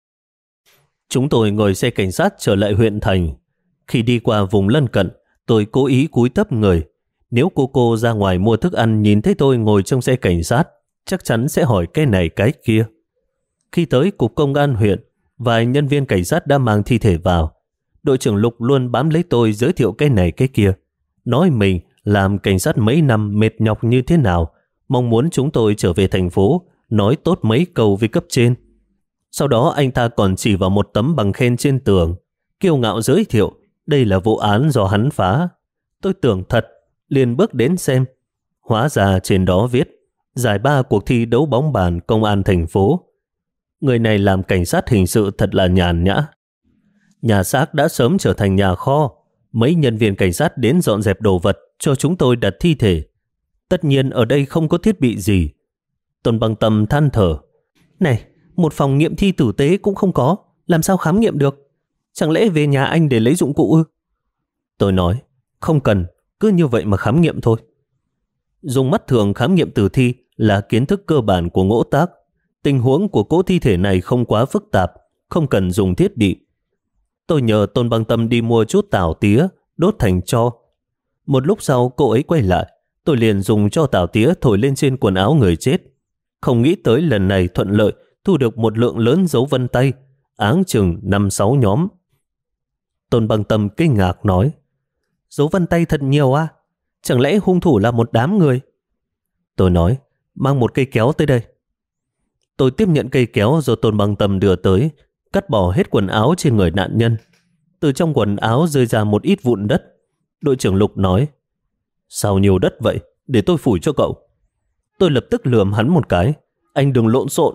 Speaker 1: Chúng tôi ngồi xe cảnh sát trở lại huyện thành. Khi đi qua vùng lân cận, tôi cố ý cúi thấp người. Nếu cô ra ngoài mua thức ăn nhìn thấy tôi ngồi trong xe cảnh sát, chắc chắn sẽ hỏi cái này cái kia. Khi tới cục công an huyện, vài nhân viên cảnh sát đã mang thi thể vào. Đội trưởng Lục luôn bám lấy tôi giới thiệu cái này cái kia, nói mình làm cảnh sát mấy năm mệt nhọc như thế nào, mong muốn chúng tôi trở về thành phố, nói tốt mấy câu với cấp trên. Sau đó anh ta còn chỉ vào một tấm bằng khen trên tường, kiêu ngạo giới thiệu đây là vụ án do hắn phá. Tôi tưởng thật, liền bước đến xem. Hóa ra trên đó viết giải 3 cuộc thi đấu bóng bàn công an thành phố. Người này làm cảnh sát hình sự thật là nhàn nhã. Nhà xác đã sớm trở thành nhà kho. Mấy nhân viên cảnh sát đến dọn dẹp đồ vật cho chúng tôi đặt thi thể. Tất nhiên ở đây không có thiết bị gì. Tôn Băng Tâm than thở: này, một phòng nghiệm thi tử tế cũng không có, làm sao khám nghiệm được? Chẳng lẽ về nhà anh để lấy dụng cụ ư? Tôi nói: không cần, cứ như vậy mà khám nghiệm thôi. Dùng mắt thường khám nghiệm tử thi là kiến thức cơ bản của ngỗ tác. Tình huống của cỗ thi thể này không quá phức tạp, không cần dùng thiết bị. Tôi nhờ Tôn Băng Tâm đi mua chút tảo tía, đốt thành tro. Một lúc sau cô ấy quay lại, tôi liền dùng cho tảo tía thổi lên trên quần áo người chết. Không nghĩ tới lần này thuận lợi, thu được một lượng lớn dấu vân tay, áng chừng 5-6 nhóm. Tôn Băng Tâm kinh ngạc nói: Dấu vân tay thật nhiều à? Chẳng lẽ hung thủ là một đám người? Tôi nói, mang một cây kéo tới đây. Tôi tiếp nhận cây kéo do Tôn Băng Tâm đưa tới, cắt bỏ hết quần áo trên người nạn nhân. Từ trong quần áo rơi ra một ít vụn đất. Đội trưởng Lục nói, sao nhiều đất vậy? Để tôi phủi cho cậu. Tôi lập tức lườm hắn một cái, anh đừng lộn xộn.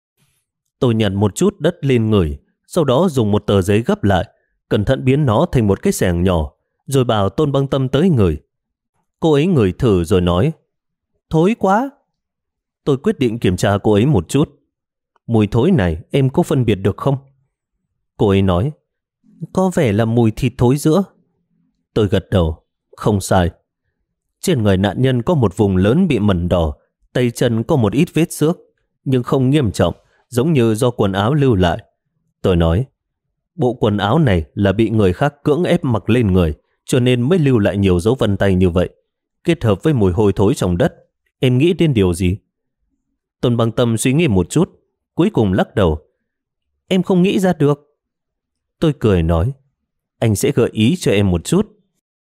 Speaker 1: Tôi nhặt một chút đất lên người, sau đó dùng một tờ giấy gấp lại, cẩn thận biến nó thành một cái xẻng nhỏ, rồi bảo Tôn Băng Tâm tới ngửi. Cô ấy ngửi thử rồi nói, thối quá. Tôi quyết định kiểm tra cô ấy một chút. Mùi thối này em có phân biệt được không? Cô ấy nói, có vẻ là mùi thịt thối giữa. Tôi gật đầu, không sai. Trên người nạn nhân có một vùng lớn bị mẩn đỏ, tay chân có một ít vết xước, nhưng không nghiêm trọng, giống như do quần áo lưu lại. Tôi nói, bộ quần áo này là bị người khác cưỡng ép mặc lên người, cho nên mới lưu lại nhiều dấu vân tay như vậy. Kết hợp với mùi hôi thối trong đất, em nghĩ đến điều gì? Tôn Băng Tâm suy nghĩ một chút, cuối cùng lắc đầu. Em không nghĩ ra được. Tôi cười nói, anh sẽ gợi ý cho em một chút.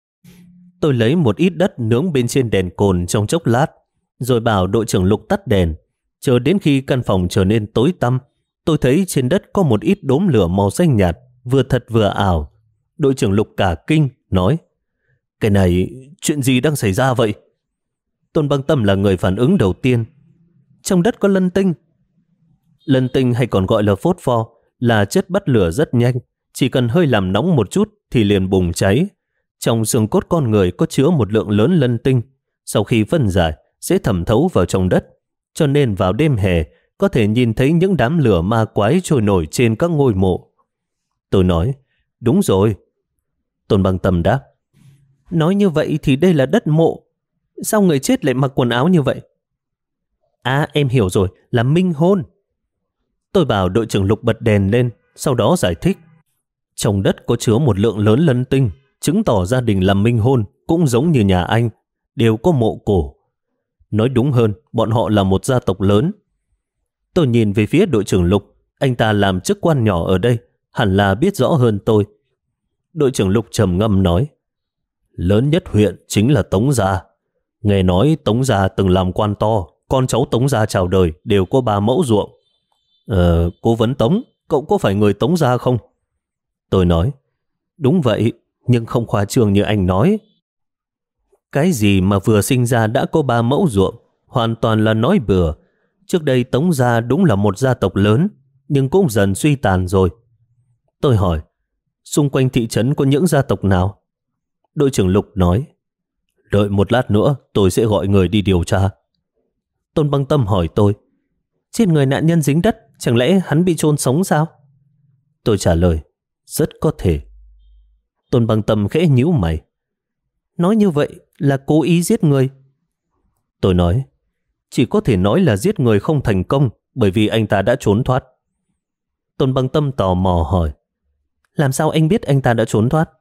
Speaker 1: Tôi lấy một ít đất nướng bên trên đèn cồn trong chốc lát, rồi bảo đội trưởng Lục tắt đèn. Chờ đến khi căn phòng trở nên tối tăm, tôi thấy trên đất có một ít đốm lửa màu xanh nhạt, vừa thật vừa ảo. Đội trưởng Lục cả kinh, nói, cái này, chuyện gì đang xảy ra vậy? Tôn Băng Tâm là người phản ứng đầu tiên. Trong đất có lân tinh. Lân tinh hay còn gọi là phốt pho, là chất bắt lửa rất nhanh, chỉ cần hơi làm nóng một chút thì liền bùng cháy. Trong xương cốt con người có chứa một lượng lớn lân tinh, sau khi phân giải sẽ thẩm thấu vào trong đất, cho nên vào đêm hè có thể nhìn thấy những đám lửa ma quái trôi nổi trên các ngôi mộ. Tôi nói, đúng rồi. Tôn Băng Tâm đáp, nói như vậy thì đây là đất mộ. Sao người chết lại mặc quần áo như vậy? À, em hiểu rồi, là minh hôn. Tôi bảo đội trưởng Lục bật đèn lên, sau đó giải thích. Trong đất có chứa một lượng lớn lân tinh, chứng tỏ gia đình làm minh hôn cũng giống như nhà anh, đều có mộ cổ. Nói đúng hơn, bọn họ là một gia tộc lớn. Tôi nhìn về phía đội trưởng Lục, anh ta làm chức quan nhỏ ở đây, hẳn là biết rõ hơn tôi. Đội trưởng Lục trầm ngâm nói, lớn nhất huyện chính là Tống gia. Nghe nói Tống gia từng làm quan to, con cháu Tống gia chào đời đều có 3 mẫu ruộng. Cố vấn Tống, cậu có phải người Tống gia không? Tôi nói, đúng vậy, nhưng không khoa trương như anh nói. Cái gì mà vừa sinh ra đã có 3 mẫu ruộng, hoàn toàn là nói bừa. Trước đây Tống gia đúng là một gia tộc lớn, nhưng cũng dần suy tàn rồi. Tôi hỏi, xung quanh thị trấn có những gia tộc nào? Đội trưởng Lục nói, đợi một lát nữa tôi sẽ gọi người đi điều tra. Tôn Băng Tâm hỏi tôi, trên người nạn nhân dính đất, chẳng lẽ hắn bị chôn sống sao? Tôi trả lời, rất có thể. Tôn Băng Tâm khẽ nhíu mày. Nói như vậy là cố ý giết người. Tôi nói, chỉ có thể nói là giết người không thành công, bởi vì anh ta đã trốn thoát. Tôn Băng Tâm tò mò hỏi, làm sao anh biết anh ta đã trốn thoát?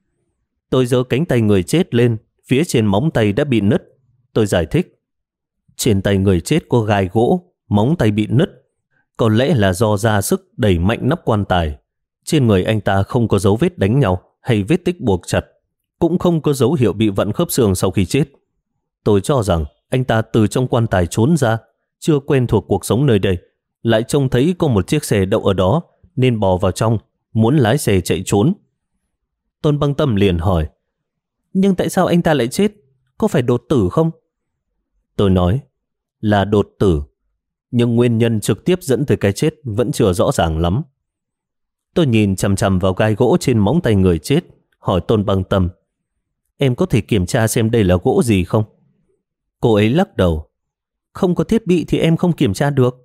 Speaker 1: Tôi giơ cánh tay người chết lên, phía trên móng tay đã bị nứt. Tôi giải thích, trên tay người chết có gai gỗ, móng tay bị nứt. Có lẽ là do ra sức đẩy mạnh nắp quan tài. Trên người anh ta không có dấu vết đánh nhau hay vết tích buộc chặt, cũng không có dấu hiệu bị vặn khớp xương sau khi chết. Tôi cho rằng anh ta từ trong quan tài trốn ra, chưa quen thuộc cuộc sống nơi đây, lại trông thấy có một chiếc xe đậu ở đó nên bò vào trong, muốn lái xe chạy trốn. Tôn Băng Tâm liền hỏi, nhưng tại sao anh ta lại chết? Có phải đột tử không? Tôi nói, là đột tử, nhưng nguyên nhân trực tiếp dẫn tới cái chết vẫn chưa rõ ràng lắm. Tôi nhìn chằm chằm vào gai gỗ trên móng tay người chết, hỏi Tôn Băng Tâm, em có thể kiểm tra xem đây là gỗ gì không? Cô ấy lắc đầu, không có thiết bị thì em không kiểm tra được.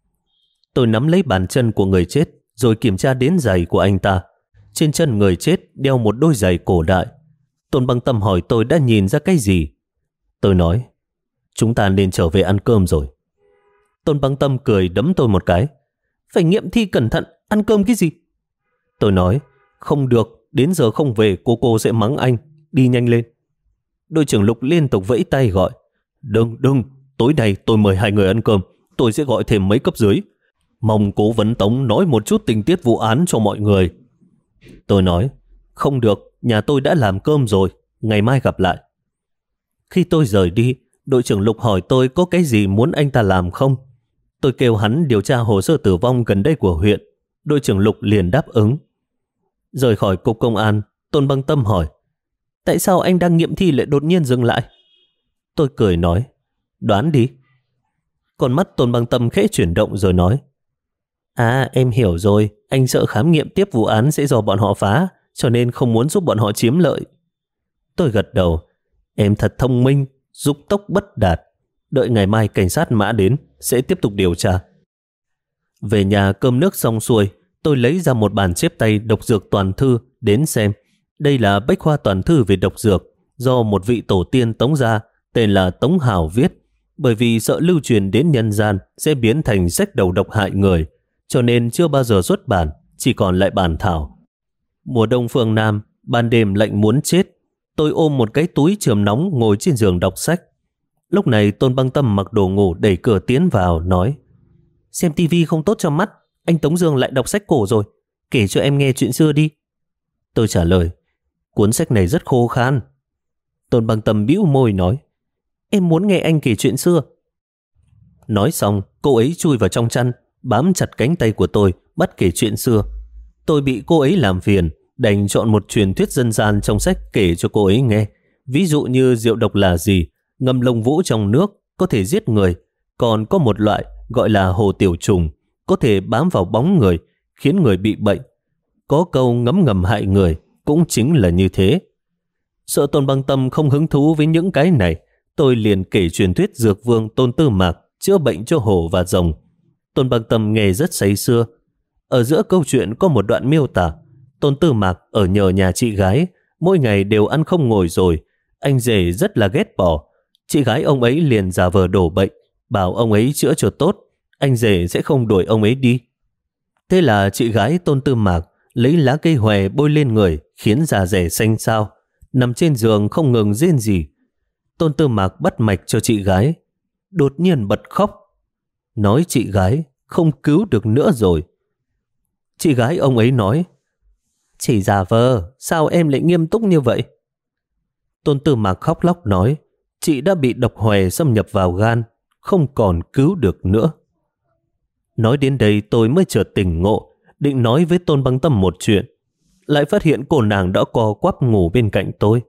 Speaker 1: Tôi nắm lấy bàn chân của người chết, rồi kiểm tra đến giày của anh ta. Trên chân người chết đeo một đôi giày cổ đại. Tôn Băng Tâm hỏi tôi đã nhìn ra cái gì. Tôi nói, chúng ta nên trở về ăn cơm rồi. Tôn Băng Tâm cười đấm tôi một cái. Phải nghiệm thi cẩn thận, ăn cơm cái gì? Tôi nói, không được, đến giờ không về cô sẽ mắng anh, đi nhanh lên. Đội trưởng Lục liên tục vẫy tay gọi, đừng, tối nay tôi mời 2 người ăn cơm, tôi sẽ gọi thêm mấy cấp dưới. Mong cố vấn Tống nói một chút tình tiết vụ án cho mọi người. Tôi nói, không được, nhà tôi đã làm cơm rồi. ngày mai gặp lại. Khi tôi rời đi, đội trưởng Lục hỏi tôi có cái gì muốn anh ta làm không. Tôi kêu hắn điều tra hồ sơ tử vong gần đây của huyện. Đội trưởng Lục liền đáp ứng. Rời khỏi cục công an, Tôn Băng Tâm hỏi, tại sao anh đang nghiệm thi lại đột nhiên dừng lại? Tôi cười nói, đoán đi. Con mắt Tôn Băng Tâm khẽ chuyển động rồi nói, em hiểu rồi, anh sợ khám nghiệm tiếp vụ án sẽ do bọn họ phá, cho nên không muốn giúp bọn họ chiếm lợi. Tôi gật đầu, em thật thông minh, dục tốc bất đạt. Đợi ngày mai cảnh sát Mã đến, sẽ tiếp tục điều tra. Về nhà cơm nước xong xuôi, tôi lấy ra một bản chép tay độc dược toàn thư đến xem. Đây là bách khoa toàn thư về độc dược, do một vị tổ tiên Tống gia tên là Tống Hảo viết, bởi vì sợ lưu truyền đến nhân gian sẽ biến thành sách đầu độc hại người, cho nên chưa bao giờ xuất bản, chỉ còn lại bản thảo. Mùa đông phương Nam, ban đêm lạnh muốn chết, tôi ôm một cái túi chườm nóng ngồi trên giường đọc sách. Lúc này Tôn Băng Tâm mặc đồ ngủ đẩy cửa tiến vào, nói, xem tivi không tốt cho mắt, anh Tống Dương lại đọc sách cổ rồi, kể cho em nghe chuyện xưa đi. Tôi trả lời, cuốn sách này rất khô khan. Tôn Băng Tâm bĩu môi nói, em muốn nghe anh kể chuyện xưa. Nói xong, cô ấy chui vào trong chăn, bám chặt cánh tay của tôi, bắt kể chuyện xưa. Tôi bị cô ấy làm phiền, đành chọn một truyền thuyết dân gian trong sách kể cho cô ấy nghe. Ví dụ như rượu độc là gì, ngâm lông vũ trong nước có thể giết người, còn có một loại gọi là hồ tiểu trùng, có thể bám vào bóng người, khiến người bị bệnh. Có câu ngấm ngầm hại người, cũng chính là như thế. Sợ Tôn Băng Tâm không hứng thú với những cái này, tôi liền kể truyền thuyết dược vương Tôn Tư Mạc chữa bệnh cho hổ và rồng. Tôn Băng Tâm nghe rất say sưa. Ở giữa câu chuyện có một đoạn miêu tả, Tôn Tư Mạc ở nhờ nhà chị gái, mỗi ngày đều ăn không ngồi rồi. Anh rể rất là ghét bỏ. Chị gái ông ấy liền giả vờ đổ bệnh, bảo ông ấy chữa cho tốt, anh rể sẽ không đuổi ông ấy đi. Thế là chị gái Tôn Tư Mạc lấy lá cây hòe bôi lên người, khiến da rẻ xanh xao, nằm trên giường không ngừng rên rỉ. Tôn Tư Mạc bắt mạch cho chị gái, đột nhiên bật khóc, nói chị gái không cứu được nữa rồi. Chị gái ông ấy nói, chỉ giả vờ, sao em lại nghiêm túc như vậy? Tôn Tư Mạc khóc lóc nói, chị đã bị độc hòe xâm nhập vào gan, không còn cứu được nữa. Nói đến đây tôi mới chợt tỉnh ngộ, định nói với Tôn Băng Tâm một chuyện, lại phát hiện cô nàng đã co quắp ngủ bên cạnh tôi.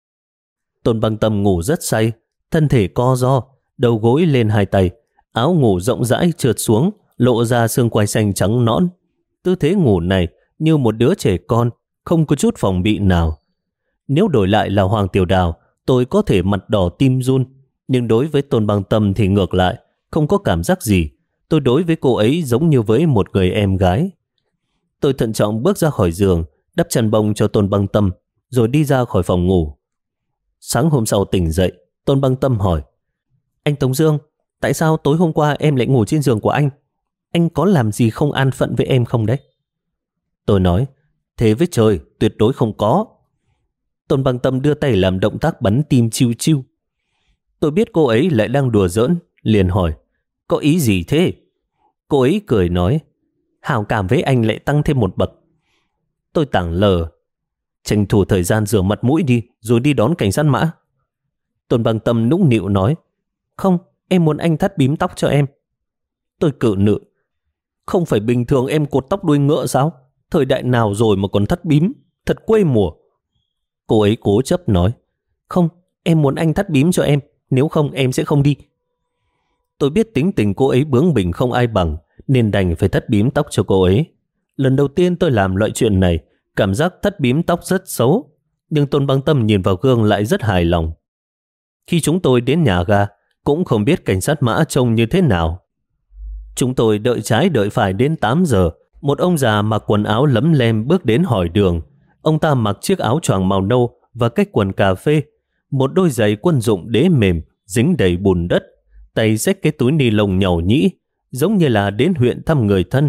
Speaker 1: Tôn Băng Tâm ngủ rất say, thân thể co ro, đầu gối lên hai tay, áo ngủ rộng rãi trượt xuống, lộ ra xương quai xanh trắng nõn. Tư thế ngủ này như một đứa trẻ con, không có chút phòng bị nào. Nếu đổi lại là Hoàng Tiểu Đào, tôi có thể mặt đỏ tim run, nhưng đối với Tôn Băng Tâm thì ngược lại, không có cảm giác gì. Tôi đối với cô ấy giống như với một người em gái. Tôi thận trọng bước ra khỏi giường, đắp chăn bông cho Tôn Băng Tâm, rồi đi ra khỏi phòng ngủ. Sáng hôm sau tỉnh dậy, Tôn Băng Tâm hỏi, anh Tống Dương, tại sao tối hôm qua em lại ngủ trên giường của anh? Anh có làm gì không an phận với em không đấy? Tôi nói, thế với trời, tuyệt đối không có. Tôn Băng Tâm đưa tay làm động tác bắn tim chiu chiu. Tôi biết cô ấy lại đang đùa giỡn, liền hỏi, có ý gì thế? Cô ấy cười nói, hảo cảm với anh lại tăng thêm một bậc. Tôi tảng lờ, tranh thủ thời gian rửa mặt mũi đi, rồi đi đón cảnh sát Mã. Tôn Băng Tâm nũng nịu nói, không, em muốn anh thắt bím tóc cho em. Tôi cự nự, không phải bình thường em cột tóc đuôi ngựa sao? Thời đại nào rồi mà còn thắt bím, thật quê mùa. Cô ấy cố chấp nói, không, em muốn anh thắt bím cho em, nếu không em sẽ không đi. Tôi biết tính tình cô ấy bướng bỉnh không ai bằng, nên đành phải thắt bím tóc cho cô ấy. Lần đầu tiên tôi làm loại chuyện này, cảm giác thắt bím tóc rất xấu, nhưng Tôn Băng Tâm nhìn vào gương lại rất hài lòng. Khi chúng tôi đến nhà ga, cũng không biết cảnh sát Mã trông như thế nào. Chúng tôi đợi trái đợi phải đến 8 giờ, một ông già mặc quần áo lấm lem bước đến hỏi đường. Ông ta mặc chiếc áo choàng màu nâu và cái quần cà phê, một đôi giày quân dụng đế mềm, dính đầy bùn đất, tay xách cái túi ni lông nhàu nhĩ, giống như là đến huyện thăm người thân.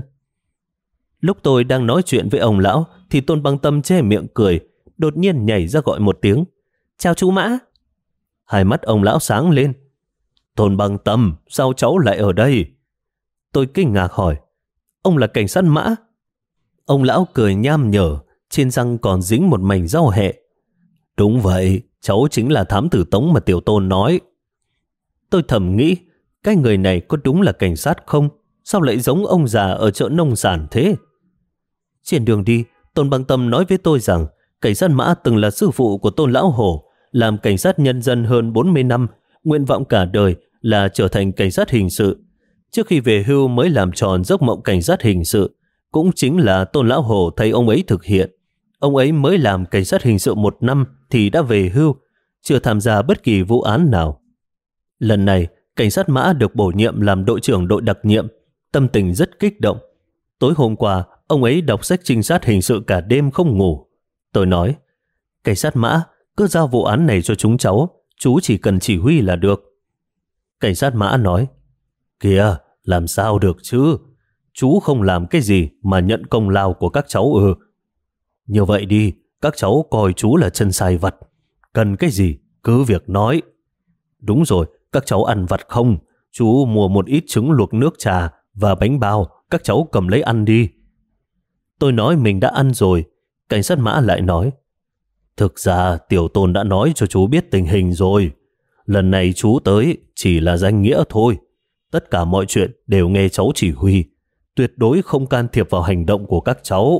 Speaker 1: Lúc tôi đang nói chuyện với ông lão, thì Tôn Băng Tâm che miệng cười, đột nhiên nhảy ra gọi một tiếng, chào chú Mã. Hai mắt ông lão sáng lên, Tôn Băng Tâm, sao cháu lại ở đây? Tôi kinh ngạc hỏi, ông là cảnh sát Mã? Ông lão cười nham nhở, trên răng còn dính một mảnh rau hẹ. Đúng vậy, cháu chính là thám tử Tống mà Tiểu Tôn nói. Tôi thầm nghĩ, cái người này có đúng là cảnh sát không? Sao lại giống ông già ở chợ nông sản thế? Trên đường đi, Tôn Băng Tâm nói với tôi rằng cảnh sát Mã từng là sư phụ của Tôn Lão Hổ, làm cảnh sát nhân dân hơn 40 năm, nguyện vọng cả đời là trở thành cảnh sát hình sự. Trước khi về hưu mới làm tròn giấc mộng cảnh sát hình sự, cũng chính là Tôn Lão Hổ thấy ông ấy thực hiện. Ông ấy mới làm cảnh sát hình sự 1 năm thì đã về hưu, chưa tham gia bất kỳ vụ án nào. Lần này, cảnh sát Mã được bổ nhiệm làm đội trưởng đội đặc nhiệm, tâm tình rất kích động. Tối hôm qua, ông ấy đọc sách trinh sát hình sự cả đêm không ngủ. Tôi nói, cảnh sát Mã, cứ giao vụ án này cho chúng cháu, chú chỉ cần chỉ huy là được. Cảnh sát Mã nói, kìa, làm sao được chứ? Chú không làm cái gì mà nhận công lao của các cháu ư? Như vậy đi, các cháu coi chú là chân sai vặt. Cần cái gì, cứ việc nói. Đúng rồi, các cháu ăn vặt không? Chú mua một ít trứng luộc nước trà và bánh bao, các cháu cầm lấy ăn đi. Tôi nói mình đã ăn rồi. Cảnh sát Mã lại nói, thực ra Tiểu Tôn đã nói cho chú biết tình hình rồi. Lần này chú tới chỉ là danh nghĩa thôi. Tất cả mọi chuyện đều nghe cháu chỉ huy. Tuyệt đối không can thiệp vào hành động của các cháu.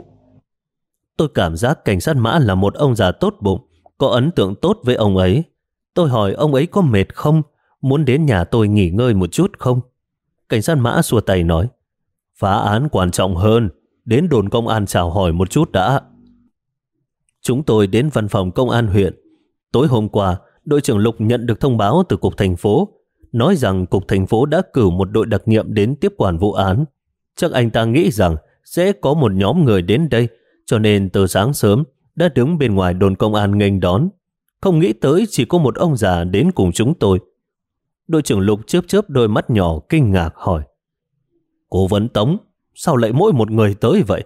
Speaker 1: Tôi cảm giác cảnh sát Mã là một ông già tốt bụng, có ấn tượng tốt với ông ấy. Tôi hỏi ông ấy có mệt không? Muốn đến nhà tôi nghỉ ngơi một chút không? Cảnh sát Mã xua tay nói, phá án quan trọng hơn. Đến đồn công an chào hỏi một chút đã. Chúng tôi đến văn phòng công an huyện. Tối hôm qua, đội trưởng Lục nhận được thông báo từ cục thành phố, nói rằng cục thành phố đã cử một đội đặc nhiệm đến tiếp quản vụ án. Chắc anh ta nghĩ rằng sẽ có một nhóm người đến đây, cho nên từ sáng sớm đã đứng bên ngoài đồn công an nghênh đón. Không nghĩ tới chỉ có một ông già đến cùng chúng tôi. Đội trưởng Lục chớp chớp đôi mắt nhỏ kinh ngạc hỏi, cố vấn Tống, sao lại mỗi một người tới vậy?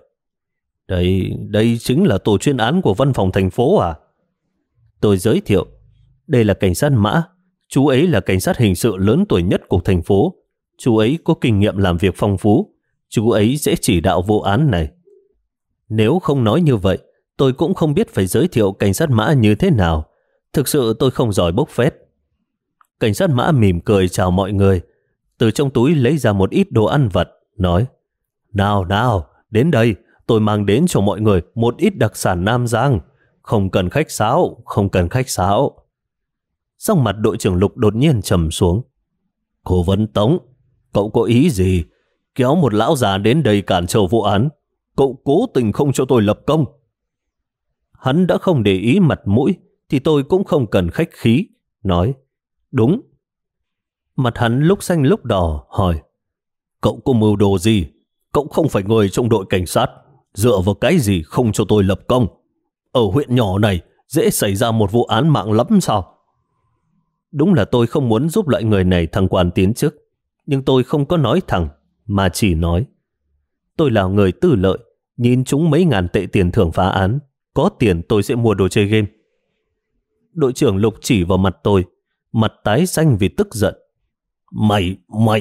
Speaker 1: Đây chính là tổ chuyên án của văn phòng thành phố à? Tôi giới thiệu, đây là cảnh sát Mã. Chú ấy là cảnh sát hình sự lớn tuổi nhất của thành phố. Chú ấy có kinh nghiệm làm việc phong phú. Chú ấy sẽ chỉ đạo vụ án này. Nếu không nói như vậy, tôi cũng không biết phải giới thiệu cảnh sát Mã như thế nào. Thực sự tôi không giỏi bốc phét. Cảnh sát Mã mỉm cười chào mọi người. Từ trong túi lấy ra một ít đồ ăn vặt, nói, nào, đến đây, tôi mang đến cho mọi người một ít đặc sản Nam Giang. Không cần khách sáo. Sắc mặt đội trưởng Lục đột nhiên trầm xuống. Cố vấn Tống, cậu có ý gì? Kéo một lão già đến đây cản trở vụ án. Cậu cố tình không cho tôi lập công. Hắn đã không để ý mặt mũi, thì tôi cũng không cần khách khí. Nói, đúng. Mặt hắn lúc xanh lúc đỏ, hỏi, cậu có mưu đồ gì? Cậu không phải người trong đội cảnh sát. Dựa vào cái gì không cho tôi lập công? Ở huyện nhỏ này dễ xảy ra một vụ án mạng lắm sao? Đúng là tôi không muốn giúp loại người này thăng quan tiến chức, nhưng tôi không có nói thẳng, mà chỉ nói, tôi là người tư lợi, nhìn chúng mấy ngàn tệ tiền thưởng phá án, có tiền tôi sẽ mua đồ chơi game. Đội trưởng Lục chỉ vào mặt tôi, mặt tái xanh vì tức giận. Mày,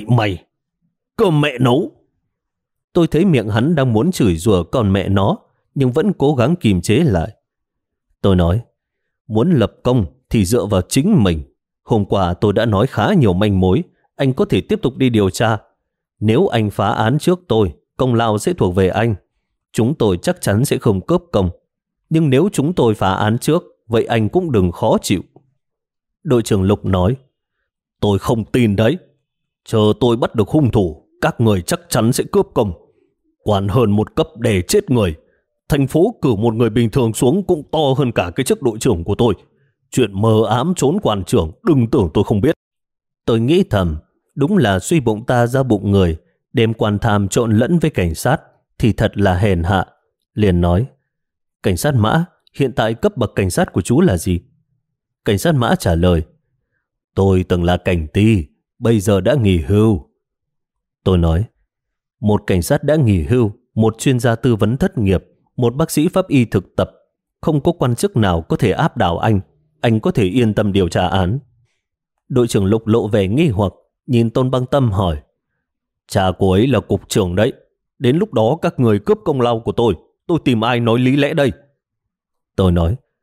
Speaker 1: cơm mẹ nấu. Tôi thấy miệng hắn đang muốn chửi rủa con mẹ nó, nhưng vẫn cố gắng kìm chế lại. Tôi nói, muốn lập công thì dựa vào chính mình. Hôm qua tôi đã nói khá nhiều manh mối, anh có thể tiếp tục đi điều tra. Nếu anh phá án trước tôi, công lao sẽ thuộc về anh. Chúng tôi chắc chắn sẽ không cướp công. Nhưng nếu chúng tôi phá án trước, vậy anh cũng đừng khó chịu. Đội trưởng Lục nói, tôi không tin đấy. Chờ tôi bắt được hung thủ, các người chắc chắn sẽ cướp công. Quản hơn một cấp để chết người. Thành phố cử một người bình thường xuống cũng to hơn cả cái chức đội trưởng của tôi. Chuyện mờ ám trốn quản trưởng, đừng tưởng tôi không biết. Tôi nghĩ thầm, đúng là suy bụng ta ra bụng người, đem quan tham trộn lẫn với cảnh sát, thì thật là hèn hạ. Liền nói, cảnh sát Mã, hiện tại cấp bậc cảnh sát của chú là gì? Cảnh sát Mã trả lời, tôi từng là cảnh ty, bây giờ đã nghỉ hưu. Tôi nói, một cảnh sát đã nghỉ hưu, một chuyên gia tư vấn thất nghiệp, một bác sĩ pháp y thực tập, không có quan chức nào có thể áp đảo anh có thể yên tâm điều tra án. Đội trưởng Lục lộ vẻ nghi hoặc, nhìn Tôn Băng Tâm hỏi, cha cô ấy là cục trưởng đấy, đến lúc đó các người cướp công lao của tôi tìm ai nói lý lẽ đây? Tôi nói,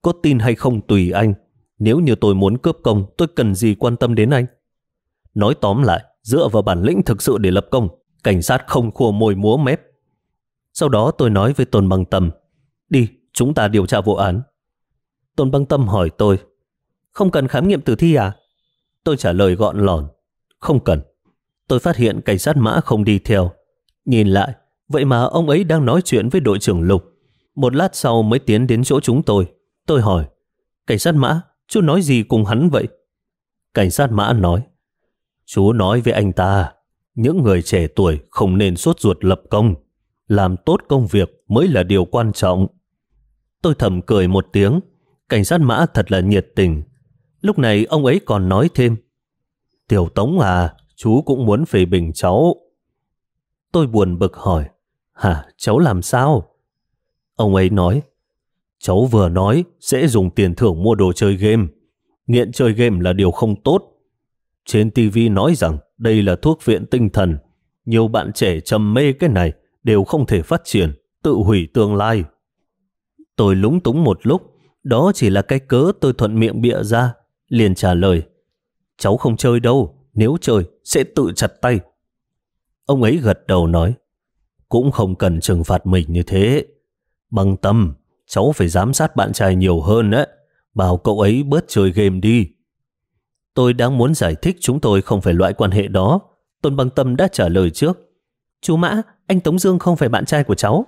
Speaker 1: có tin hay không tùy anh. Nếu như tôi muốn cướp công, tôi cần gì quan tâm đến anh? Nói tóm lại, dựa vào bản lĩnh thực sự để lập công, cảnh sát không khua môi múa mép. Sau đó tôi nói với Tôn Băng Tâm, đi, chúng ta điều tra vụ án. Tôn Băng Tâm hỏi tôi, không cần khám nghiệm tử thi à? Tôi trả lời gọn lỏn, không cần. Tôi phát hiện cảnh sát Mã không đi theo. Nhìn lại, vậy mà ông ấy đang nói chuyện với đội trưởng Lục. Một lát sau mới tiến đến chỗ chúng tôi. Tôi hỏi, cảnh sát Mã, chú nói gì cùng hắn vậy? Cảnh sát Mã nói, chú nói với anh ta, những người trẻ tuổi không nên sốt ruột lập công. Làm tốt công việc mới là điều quan trọng. Tôi thầm cười một tiếng. Cảnh sát Mã thật là nhiệt tình. Lúc này ông ấy còn nói thêm, Tiểu Tống à, chú cũng muốn phê bình cháu. Tôi buồn bực hỏi, hả, cháu làm sao? Ông ấy nói, cháu vừa nói sẽ dùng tiền thưởng mua đồ chơi game. Nghiện chơi game là điều không tốt. Trên TV nói rằng đây là thuốc viện tinh thần. Nhiều bạn trẻ trầm mê cái này đều không thể phát triển, tự hủy tương lai. Tôi lúng túng một lúc, đó chỉ là cái cớ tôi thuận miệng bịa ra, liền trả lời, cháu không chơi đâu, nếu chơi sẽ tự chặt tay. Ông ấy gật đầu nói, cũng không cần trừng phạt mình như thế. Băng Tâm, cháu phải giám sát bạn trai nhiều hơn đấy, bảo cậu ấy bớt chơi game đi. Tôi đang muốn giải thích chúng tôi không phải loại quan hệ đó. Tôn Băng Tâm đã trả lời trước, chú Mã, anh Tống Dương không phải bạn trai của cháu.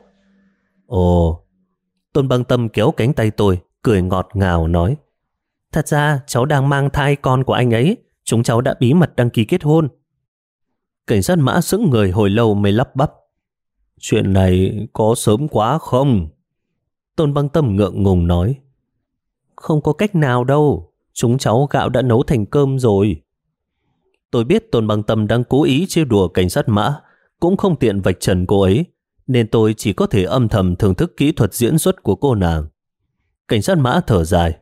Speaker 1: Ồ. Tôn Băng Tâm kéo cánh tay tôi, cười ngọt ngào nói, thật ra cháu đang mang thai con của anh ấy. Chúng cháu đã bí mật đăng ký kết hôn. Cảnh sát Mã sững người hồi lâu mới lắp bắp, chuyện này có sớm quá không? Tôn Băng Tâm ngượng ngùng nói, không có cách nào đâu, chúng cháu gạo đã nấu thành cơm rồi. Tôi biết Tôn Băng Tâm đang cố ý trêu đùa cảnh sát Mã, cũng không tiện vạch trần cô ấy, nên tôi chỉ có thể âm thầm thưởng thức kỹ thuật diễn xuất của cô nàng. Cảnh sát Mã thở dài,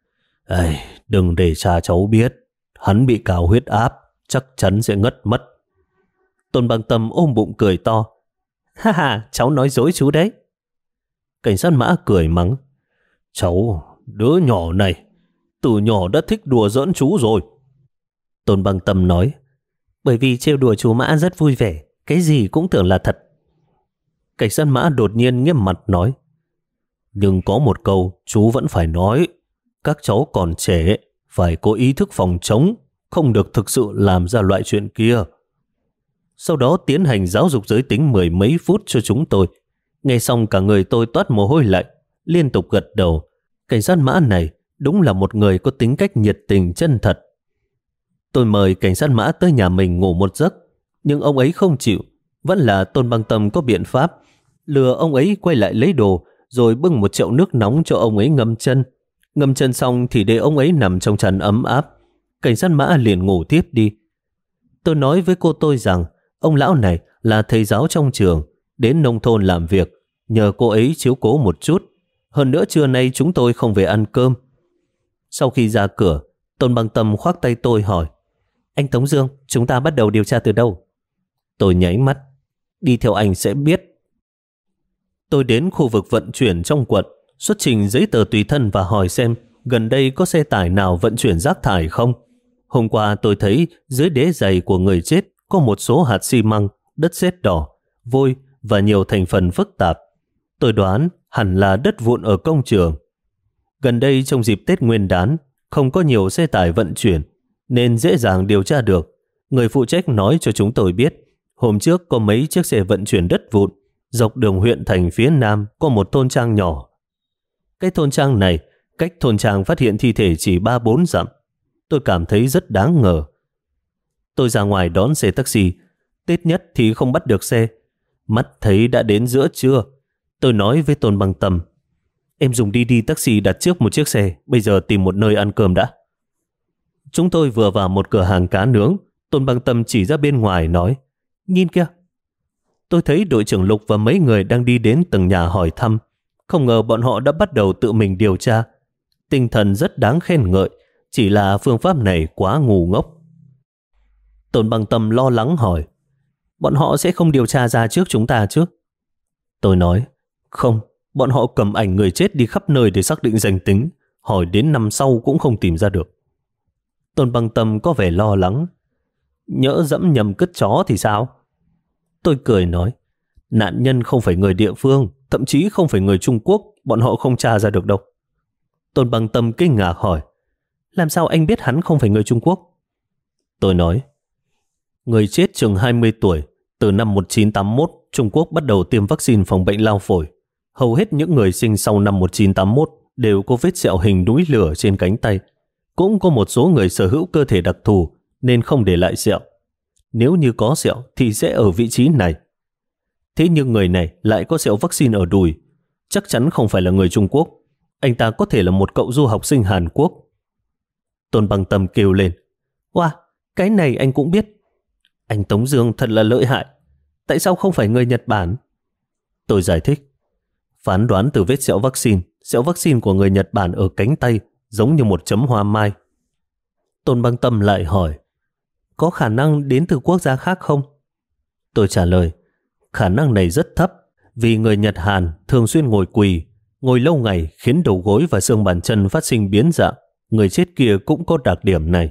Speaker 1: đừng để cha cháu biết, hắn bị cao huyết áp, chắc chắn sẽ ngất mất. Tôn Băng Tâm ôm bụng cười to, ha ha, cháu nói dối chú đấy. Cảnh sát Mã cười mắng, cháu, đứa nhỏ này, từ nhỏ đã thích đùa giỡn chú rồi. Tôn Băng Tâm nói, bởi vì trêu đùa chú Mã rất vui vẻ, cái gì cũng tưởng là thật. Cảnh sát Mã đột nhiên nghiêm mặt nói, nhưng có một câu chú vẫn phải nói, các cháu còn trẻ, phải có ý thức phòng chống, không được thực sự làm ra loại chuyện kia. Sau đó tiến hành giáo dục giới tính 10 mấy phút cho chúng tôi. Nghe xong cả người tôi toát mồ hôi lạnh, liên tục gật đầu. Cảnh sát Mã này đúng là một người có tính cách nhiệt tình chân thật. Tôi mời cảnh sát Mã tới nhà mình ngủ một giấc, nhưng ông ấy không chịu. Vẫn là Tôn Băng Tâm có biện pháp, lừa ông ấy quay lại lấy đồ, rồi bưng một chậu nước nóng cho ông ấy ngâm chân. Ngâm chân xong thì để ông ấy nằm trong chăn ấm áp. Cảnh sát Mã liền ngủ tiếp đi. Tôi nói với cô tôi rằng ông lão này là thầy giáo trong trường, đến nông thôn làm việc, nhờ cô ấy chiếu cố một chút. Hơn nữa trưa nay chúng tôi không về ăn cơm. Sau khi ra cửa, Tôn Băng Tâm khoác tay tôi hỏi, anh Tống Dương, chúng ta bắt đầu điều tra từ đâu? Tôi nháy mắt, đi theo anh sẽ biết. Tôi đến khu vực vận chuyển trong quận, xuất trình giấy tờ tùy thân và hỏi xem gần đây có xe tải nào vận chuyển rác thải không. Hôm qua tôi thấy dưới đế giày của người chết có một số hạt xi măng, đất sét đỏ, vôi và nhiều thành phần phức tạp. Tôi đoán hẳn là đất vụn ở công trường. Gần đây trong dịp Tết Nguyên đán không có nhiều xe tải vận chuyển nên dễ dàng điều tra được. Người phụ trách nói cho chúng tôi biết hôm trước có mấy chiếc xe vận chuyển đất vụn dọc đường huyện thành phía nam có một thôn trang nhỏ. Cái thôn trang này cách thôn trang phát hiện thi thể chỉ 3-4 dặm. Tôi cảm thấy rất đáng ngờ. Tôi ra ngoài đón xe taxi. Tết nhất thì không bắt được xe. Mắt thấy đã đến giữa trưa. Tôi nói với Tôn Băng Tâm, em dùng đi taxi đặt trước một chiếc xe, bây giờ tìm một nơi ăn cơm đã. Chúng tôi vừa vào một cửa hàng cá nướng. Tôn Băng Tâm chỉ ra bên ngoài nói, nhìn kìa. Tôi thấy đội trưởng Lục và mấy người đang đi đến từng nhà hỏi thăm. Không ngờ bọn họ đã bắt đầu tự mình điều tra. Tinh thần rất đáng khen ngợi, chỉ là phương pháp này quá ngu ngốc. Tôn Băng Tâm lo lắng hỏi, bọn họ sẽ không điều tra ra trước chúng ta chứ? Tôi nói, không, bọn họ cầm ảnh người chết đi khắp nơi để xác định danh tính. hỏi đến năm sau cũng không tìm ra được. Tôn Băng Tâm có vẻ lo lắng. Nhỡ dẫm nhầm cứt chó thì sao? Tôi cười nói, nạn nhân không phải người địa phương, thậm chí không phải người Trung Quốc, bọn họ không tra ra được đâu. Tôn Băng Tâm kinh ngạc hỏi, làm sao anh biết hắn không phải người Trung Quốc? Tôi nói, người chết chừng 20 tuổi, từ năm 1981, Trung Quốc bắt đầu tiêm vaccine phòng bệnh lao phổi. Hầu hết những người sinh sau năm 1981 đều có vết sẹo hình núi lửa trên cánh tay. Cũng có một số người sở hữu cơ thể đặc thù nên không để lại sẹo. Nếu như có sẹo thì sẽ ở vị trí này. Thế nhưng người này lại có sẹo vaccine ở đùi. Chắc chắn không phải là người Trung Quốc. Anh ta có thể là một cậu du học sinh Hàn Quốc. Tôn Băng Tâm kêu lên, wow, cái này anh cũng biết. Anh Tống Dương thật là lợi hại. Tại sao không phải người Nhật Bản? Tôi giải thích, phán đoán từ vết sẹo vaccine của người Nhật Bản ở cánh tay giống như một chấm hoa mai. Tôn Băng Tâm lại hỏi, có khả năng đến từ quốc gia khác không? Tôi trả lời, khả năng này rất thấp, vì người Nhật Hàn thường xuyên ngồi quỳ, ngồi lâu ngày khiến đầu gối và xương bàn chân phát sinh biến dạng. Người chết kia cũng có đặc điểm này.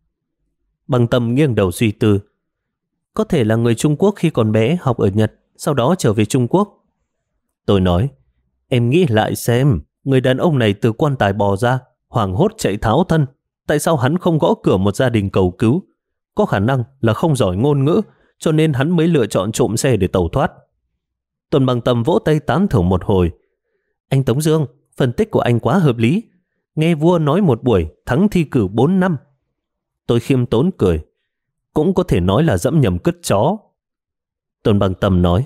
Speaker 1: Băng Tâm nghiêng đầu suy tư, có thể là người Trung Quốc khi còn bé học ở Nhật, sau đó trở về Trung Quốc. Tôi nói, em nghĩ lại xem, người đàn ông này từ quan tài bò ra, hoảng hốt chạy tháo thân. Tại sao hắn không gõ cửa một gia đình cầu cứu? Có khả năng là không giỏi ngôn ngữ, cho nên hắn mới lựa chọn trộm xe để tẩu thoát. Tôn Băng Tâm vỗ tay tán thưởng một hồi. Anh Tống Dương, phân tích của anh quá hợp lý. Nghe vua nói một buổi thắng thi cử 4 năm. Tôi khiêm tốn cười. Cũng có thể nói là dẫm nhầm cứt chó. Tôn Băng Tâm nói,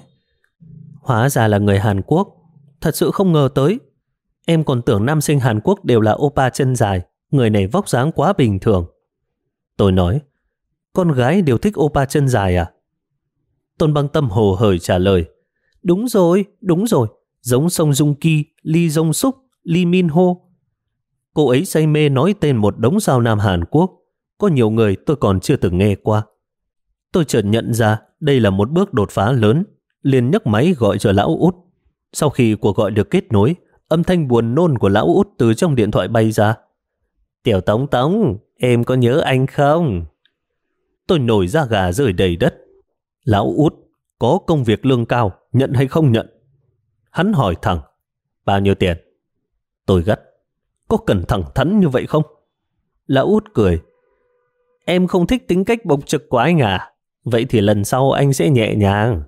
Speaker 1: hóa ra là người Hàn Quốc. Thật sự không ngờ tới. Em còn tưởng nam sinh Hàn Quốc đều là oppa chân dài. Người này vóc dáng quá bình thường. Tôi nói, con gái đều thích oppa chân dài à? Tôn Băng Tâm hồ hởi trả lời, đúng rồi, giống Song Joong Ki, Lee Jong Suk, Lee Min Ho. Cô ấy say mê nói tên một đống sao nam Hàn Quốc. Có nhiều người tôi còn chưa từng nghe qua. Tôi chợt nhận ra đây là một bước đột phá lớn, liền nhấc máy gọi cho lão Út. Sau khi cuộc gọi được kết nối, âm thanh buồn nôn của lão Út từ trong điện thoại bay ra. Tiểu Tống Tống, em có nhớ anh không? Tôi nổi da gà rơi đầy đất. Lão Út, có công việc lương cao, nhận hay không nhận? Hắn hỏi thẳng, bao nhiêu tiền? Tôi gắt, có cần thẳng thắn như vậy không? Lão Út cười, em không thích tính cách bộc trực của anh à? Vậy thì lần sau anh sẽ nhẹ nhàng.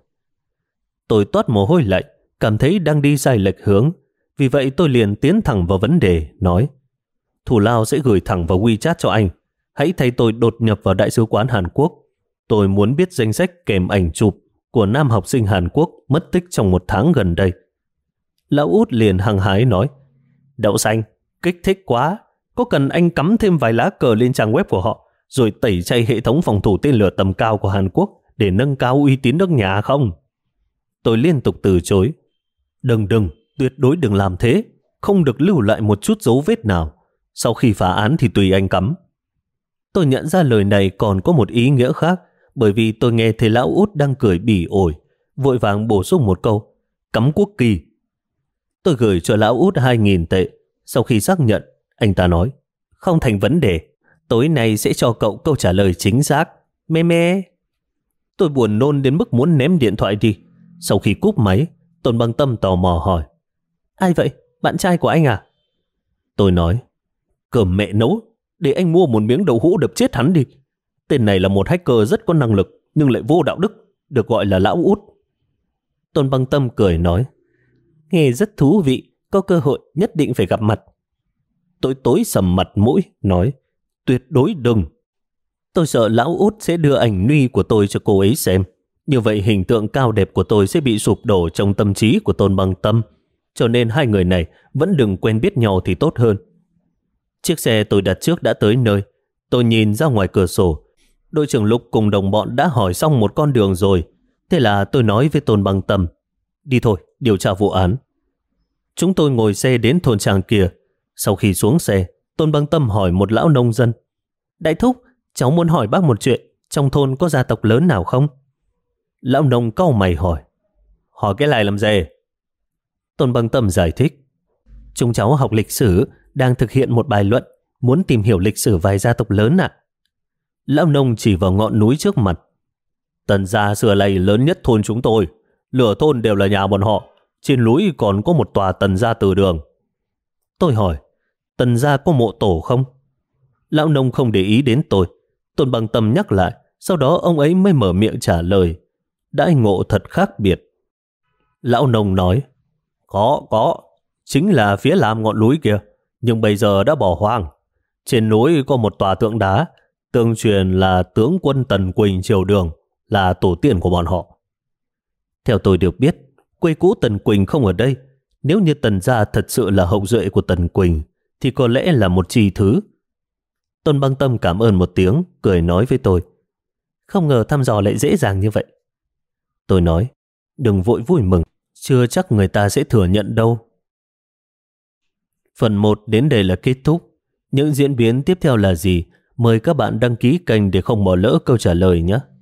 Speaker 1: Tôi toát mồ hôi lạnh, cảm thấy đang đi sai lệch hướng. Vì vậy tôi liền tiến thẳng vào vấn đề, nói, thủ lao sẽ gửi thẳng vào WeChat cho anh. Hãy thay tôi đột nhập vào Đại sứ quán Hàn Quốc. Tôi muốn biết danh sách kèm ảnh chụp của nam học sinh Hàn Quốc mất tích trong 1 tháng gần đây. Lão Út liền hăng hái nói, đậu xanh, kích thích quá. Có cần anh cắm thêm vài lá cờ lên trang web của họ, rồi tẩy chay hệ thống phòng thủ tên lửa tầm cao của Hàn Quốc để nâng cao uy tín nước nhà không? Tôi liên tục từ chối. Đừng, tuyệt đối đừng làm thế. Không được lưu lại một chút dấu vết nào. Sau khi phá án thì tùy anh cắm. Tôi nhận ra lời này còn có một ý nghĩa khác, bởi vì tôi nghe thấy lão Út đang cười bỉ ổi, vội vàng bổ sung một câu, cắm quốc kỳ. Tôi gửi cho lão Út 2.000 tệ. Sau khi xác nhận, anh ta nói, không thành vấn đề. Tối nay sẽ cho cậu câu trả lời chính xác. Mê mê. Tôi buồn nôn đến mức muốn ném điện thoại đi. Sau khi cúp máy, Tôn Băng Tâm tò mò hỏi, ai vậy? Bạn trai của anh à? Tôi nói, cơm mẹ nấu, để anh mua một miếng đậu hũ đập chết hắn đi. Tên này là một hacker rất có năng lực, nhưng lại vô đạo đức, được gọi là lão Út. Tôn Băng Tâm cười nói, nghe rất thú vị, có cơ hội nhất định phải gặp mặt. Tôi tối sầm mặt mũi, nói, tuyệt đối đừng. Tôi sợ lão Út sẽ đưa ảnh nude của tôi cho cô ấy xem. Như vậy hình tượng cao đẹp của tôi sẽ bị sụp đổ trong tâm trí của Tôn Băng Tâm. Cho nên hai người này vẫn đừng quen biết nhau thì tốt hơn. Chiếc xe tôi đặt trước đã tới nơi. Tôi nhìn ra ngoài cửa sổ. Đội trưởng Lục cùng đồng bọn đã hỏi xong một con đường rồi. Thế là tôi nói với Tôn Băng Tâm, đi thôi, điều tra vụ án. Chúng tôi ngồi xe đến thôn trang kia. Sau khi xuống xe, Tôn Băng Tâm hỏi một lão nông dân, đại thúc, cháu muốn hỏi bác một chuyện, trong thôn có gia tộc lớn nào không? Lão nông cau mày hỏi cái này làm gì? Tôn Băng Tâm giải thích, chúng cháu học lịch sử, đang thực hiện một bài luận, muốn tìm hiểu lịch sử vài gia tộc lớn ạ. Lão nông chỉ vào ngọn núi trước mặt. Tần gia xưa nay lớn nhất thôn chúng tôi, lửa thôn đều là nhà bọn họ. Trên núi còn có một tòa Tần gia từ đường. Tôi hỏi, Tần gia có mộ tổ không? Lão nông không để ý đến tôi. Tôn Bằng Tâm nhắc lại, sau đó ông ấy mới mở miệng trả lời. Đãi ngộ thật khác biệt. Lão nông nói, có, chính là phía làm ngọn núi kia, nhưng bây giờ đã bỏ hoang. Trên núi có một tòa tượng đá, tương truyền là tướng quân Tần Quỳnh triều Đường, là tổ tiên của bọn họ. Theo tôi được biết, quê cũ Tần Quỳnh không ở đây. Nếu như Tần gia thật sự là hậu duệ của Tần Quỳnh, thì có lẽ là một chi thứ. Tôn Băng Tâm cảm ơn một tiếng, cười nói với tôi, không ngờ thăm dò lại dễ dàng như vậy. Tôi nói, đừng vội vui mừng, chưa chắc người ta sẽ thừa nhận đâu. Phần 1 đến đây là kết thúc. Những diễn biến tiếp theo là gì? Mời các bạn đăng ký kênh để không bỏ lỡ câu trả lời nhé.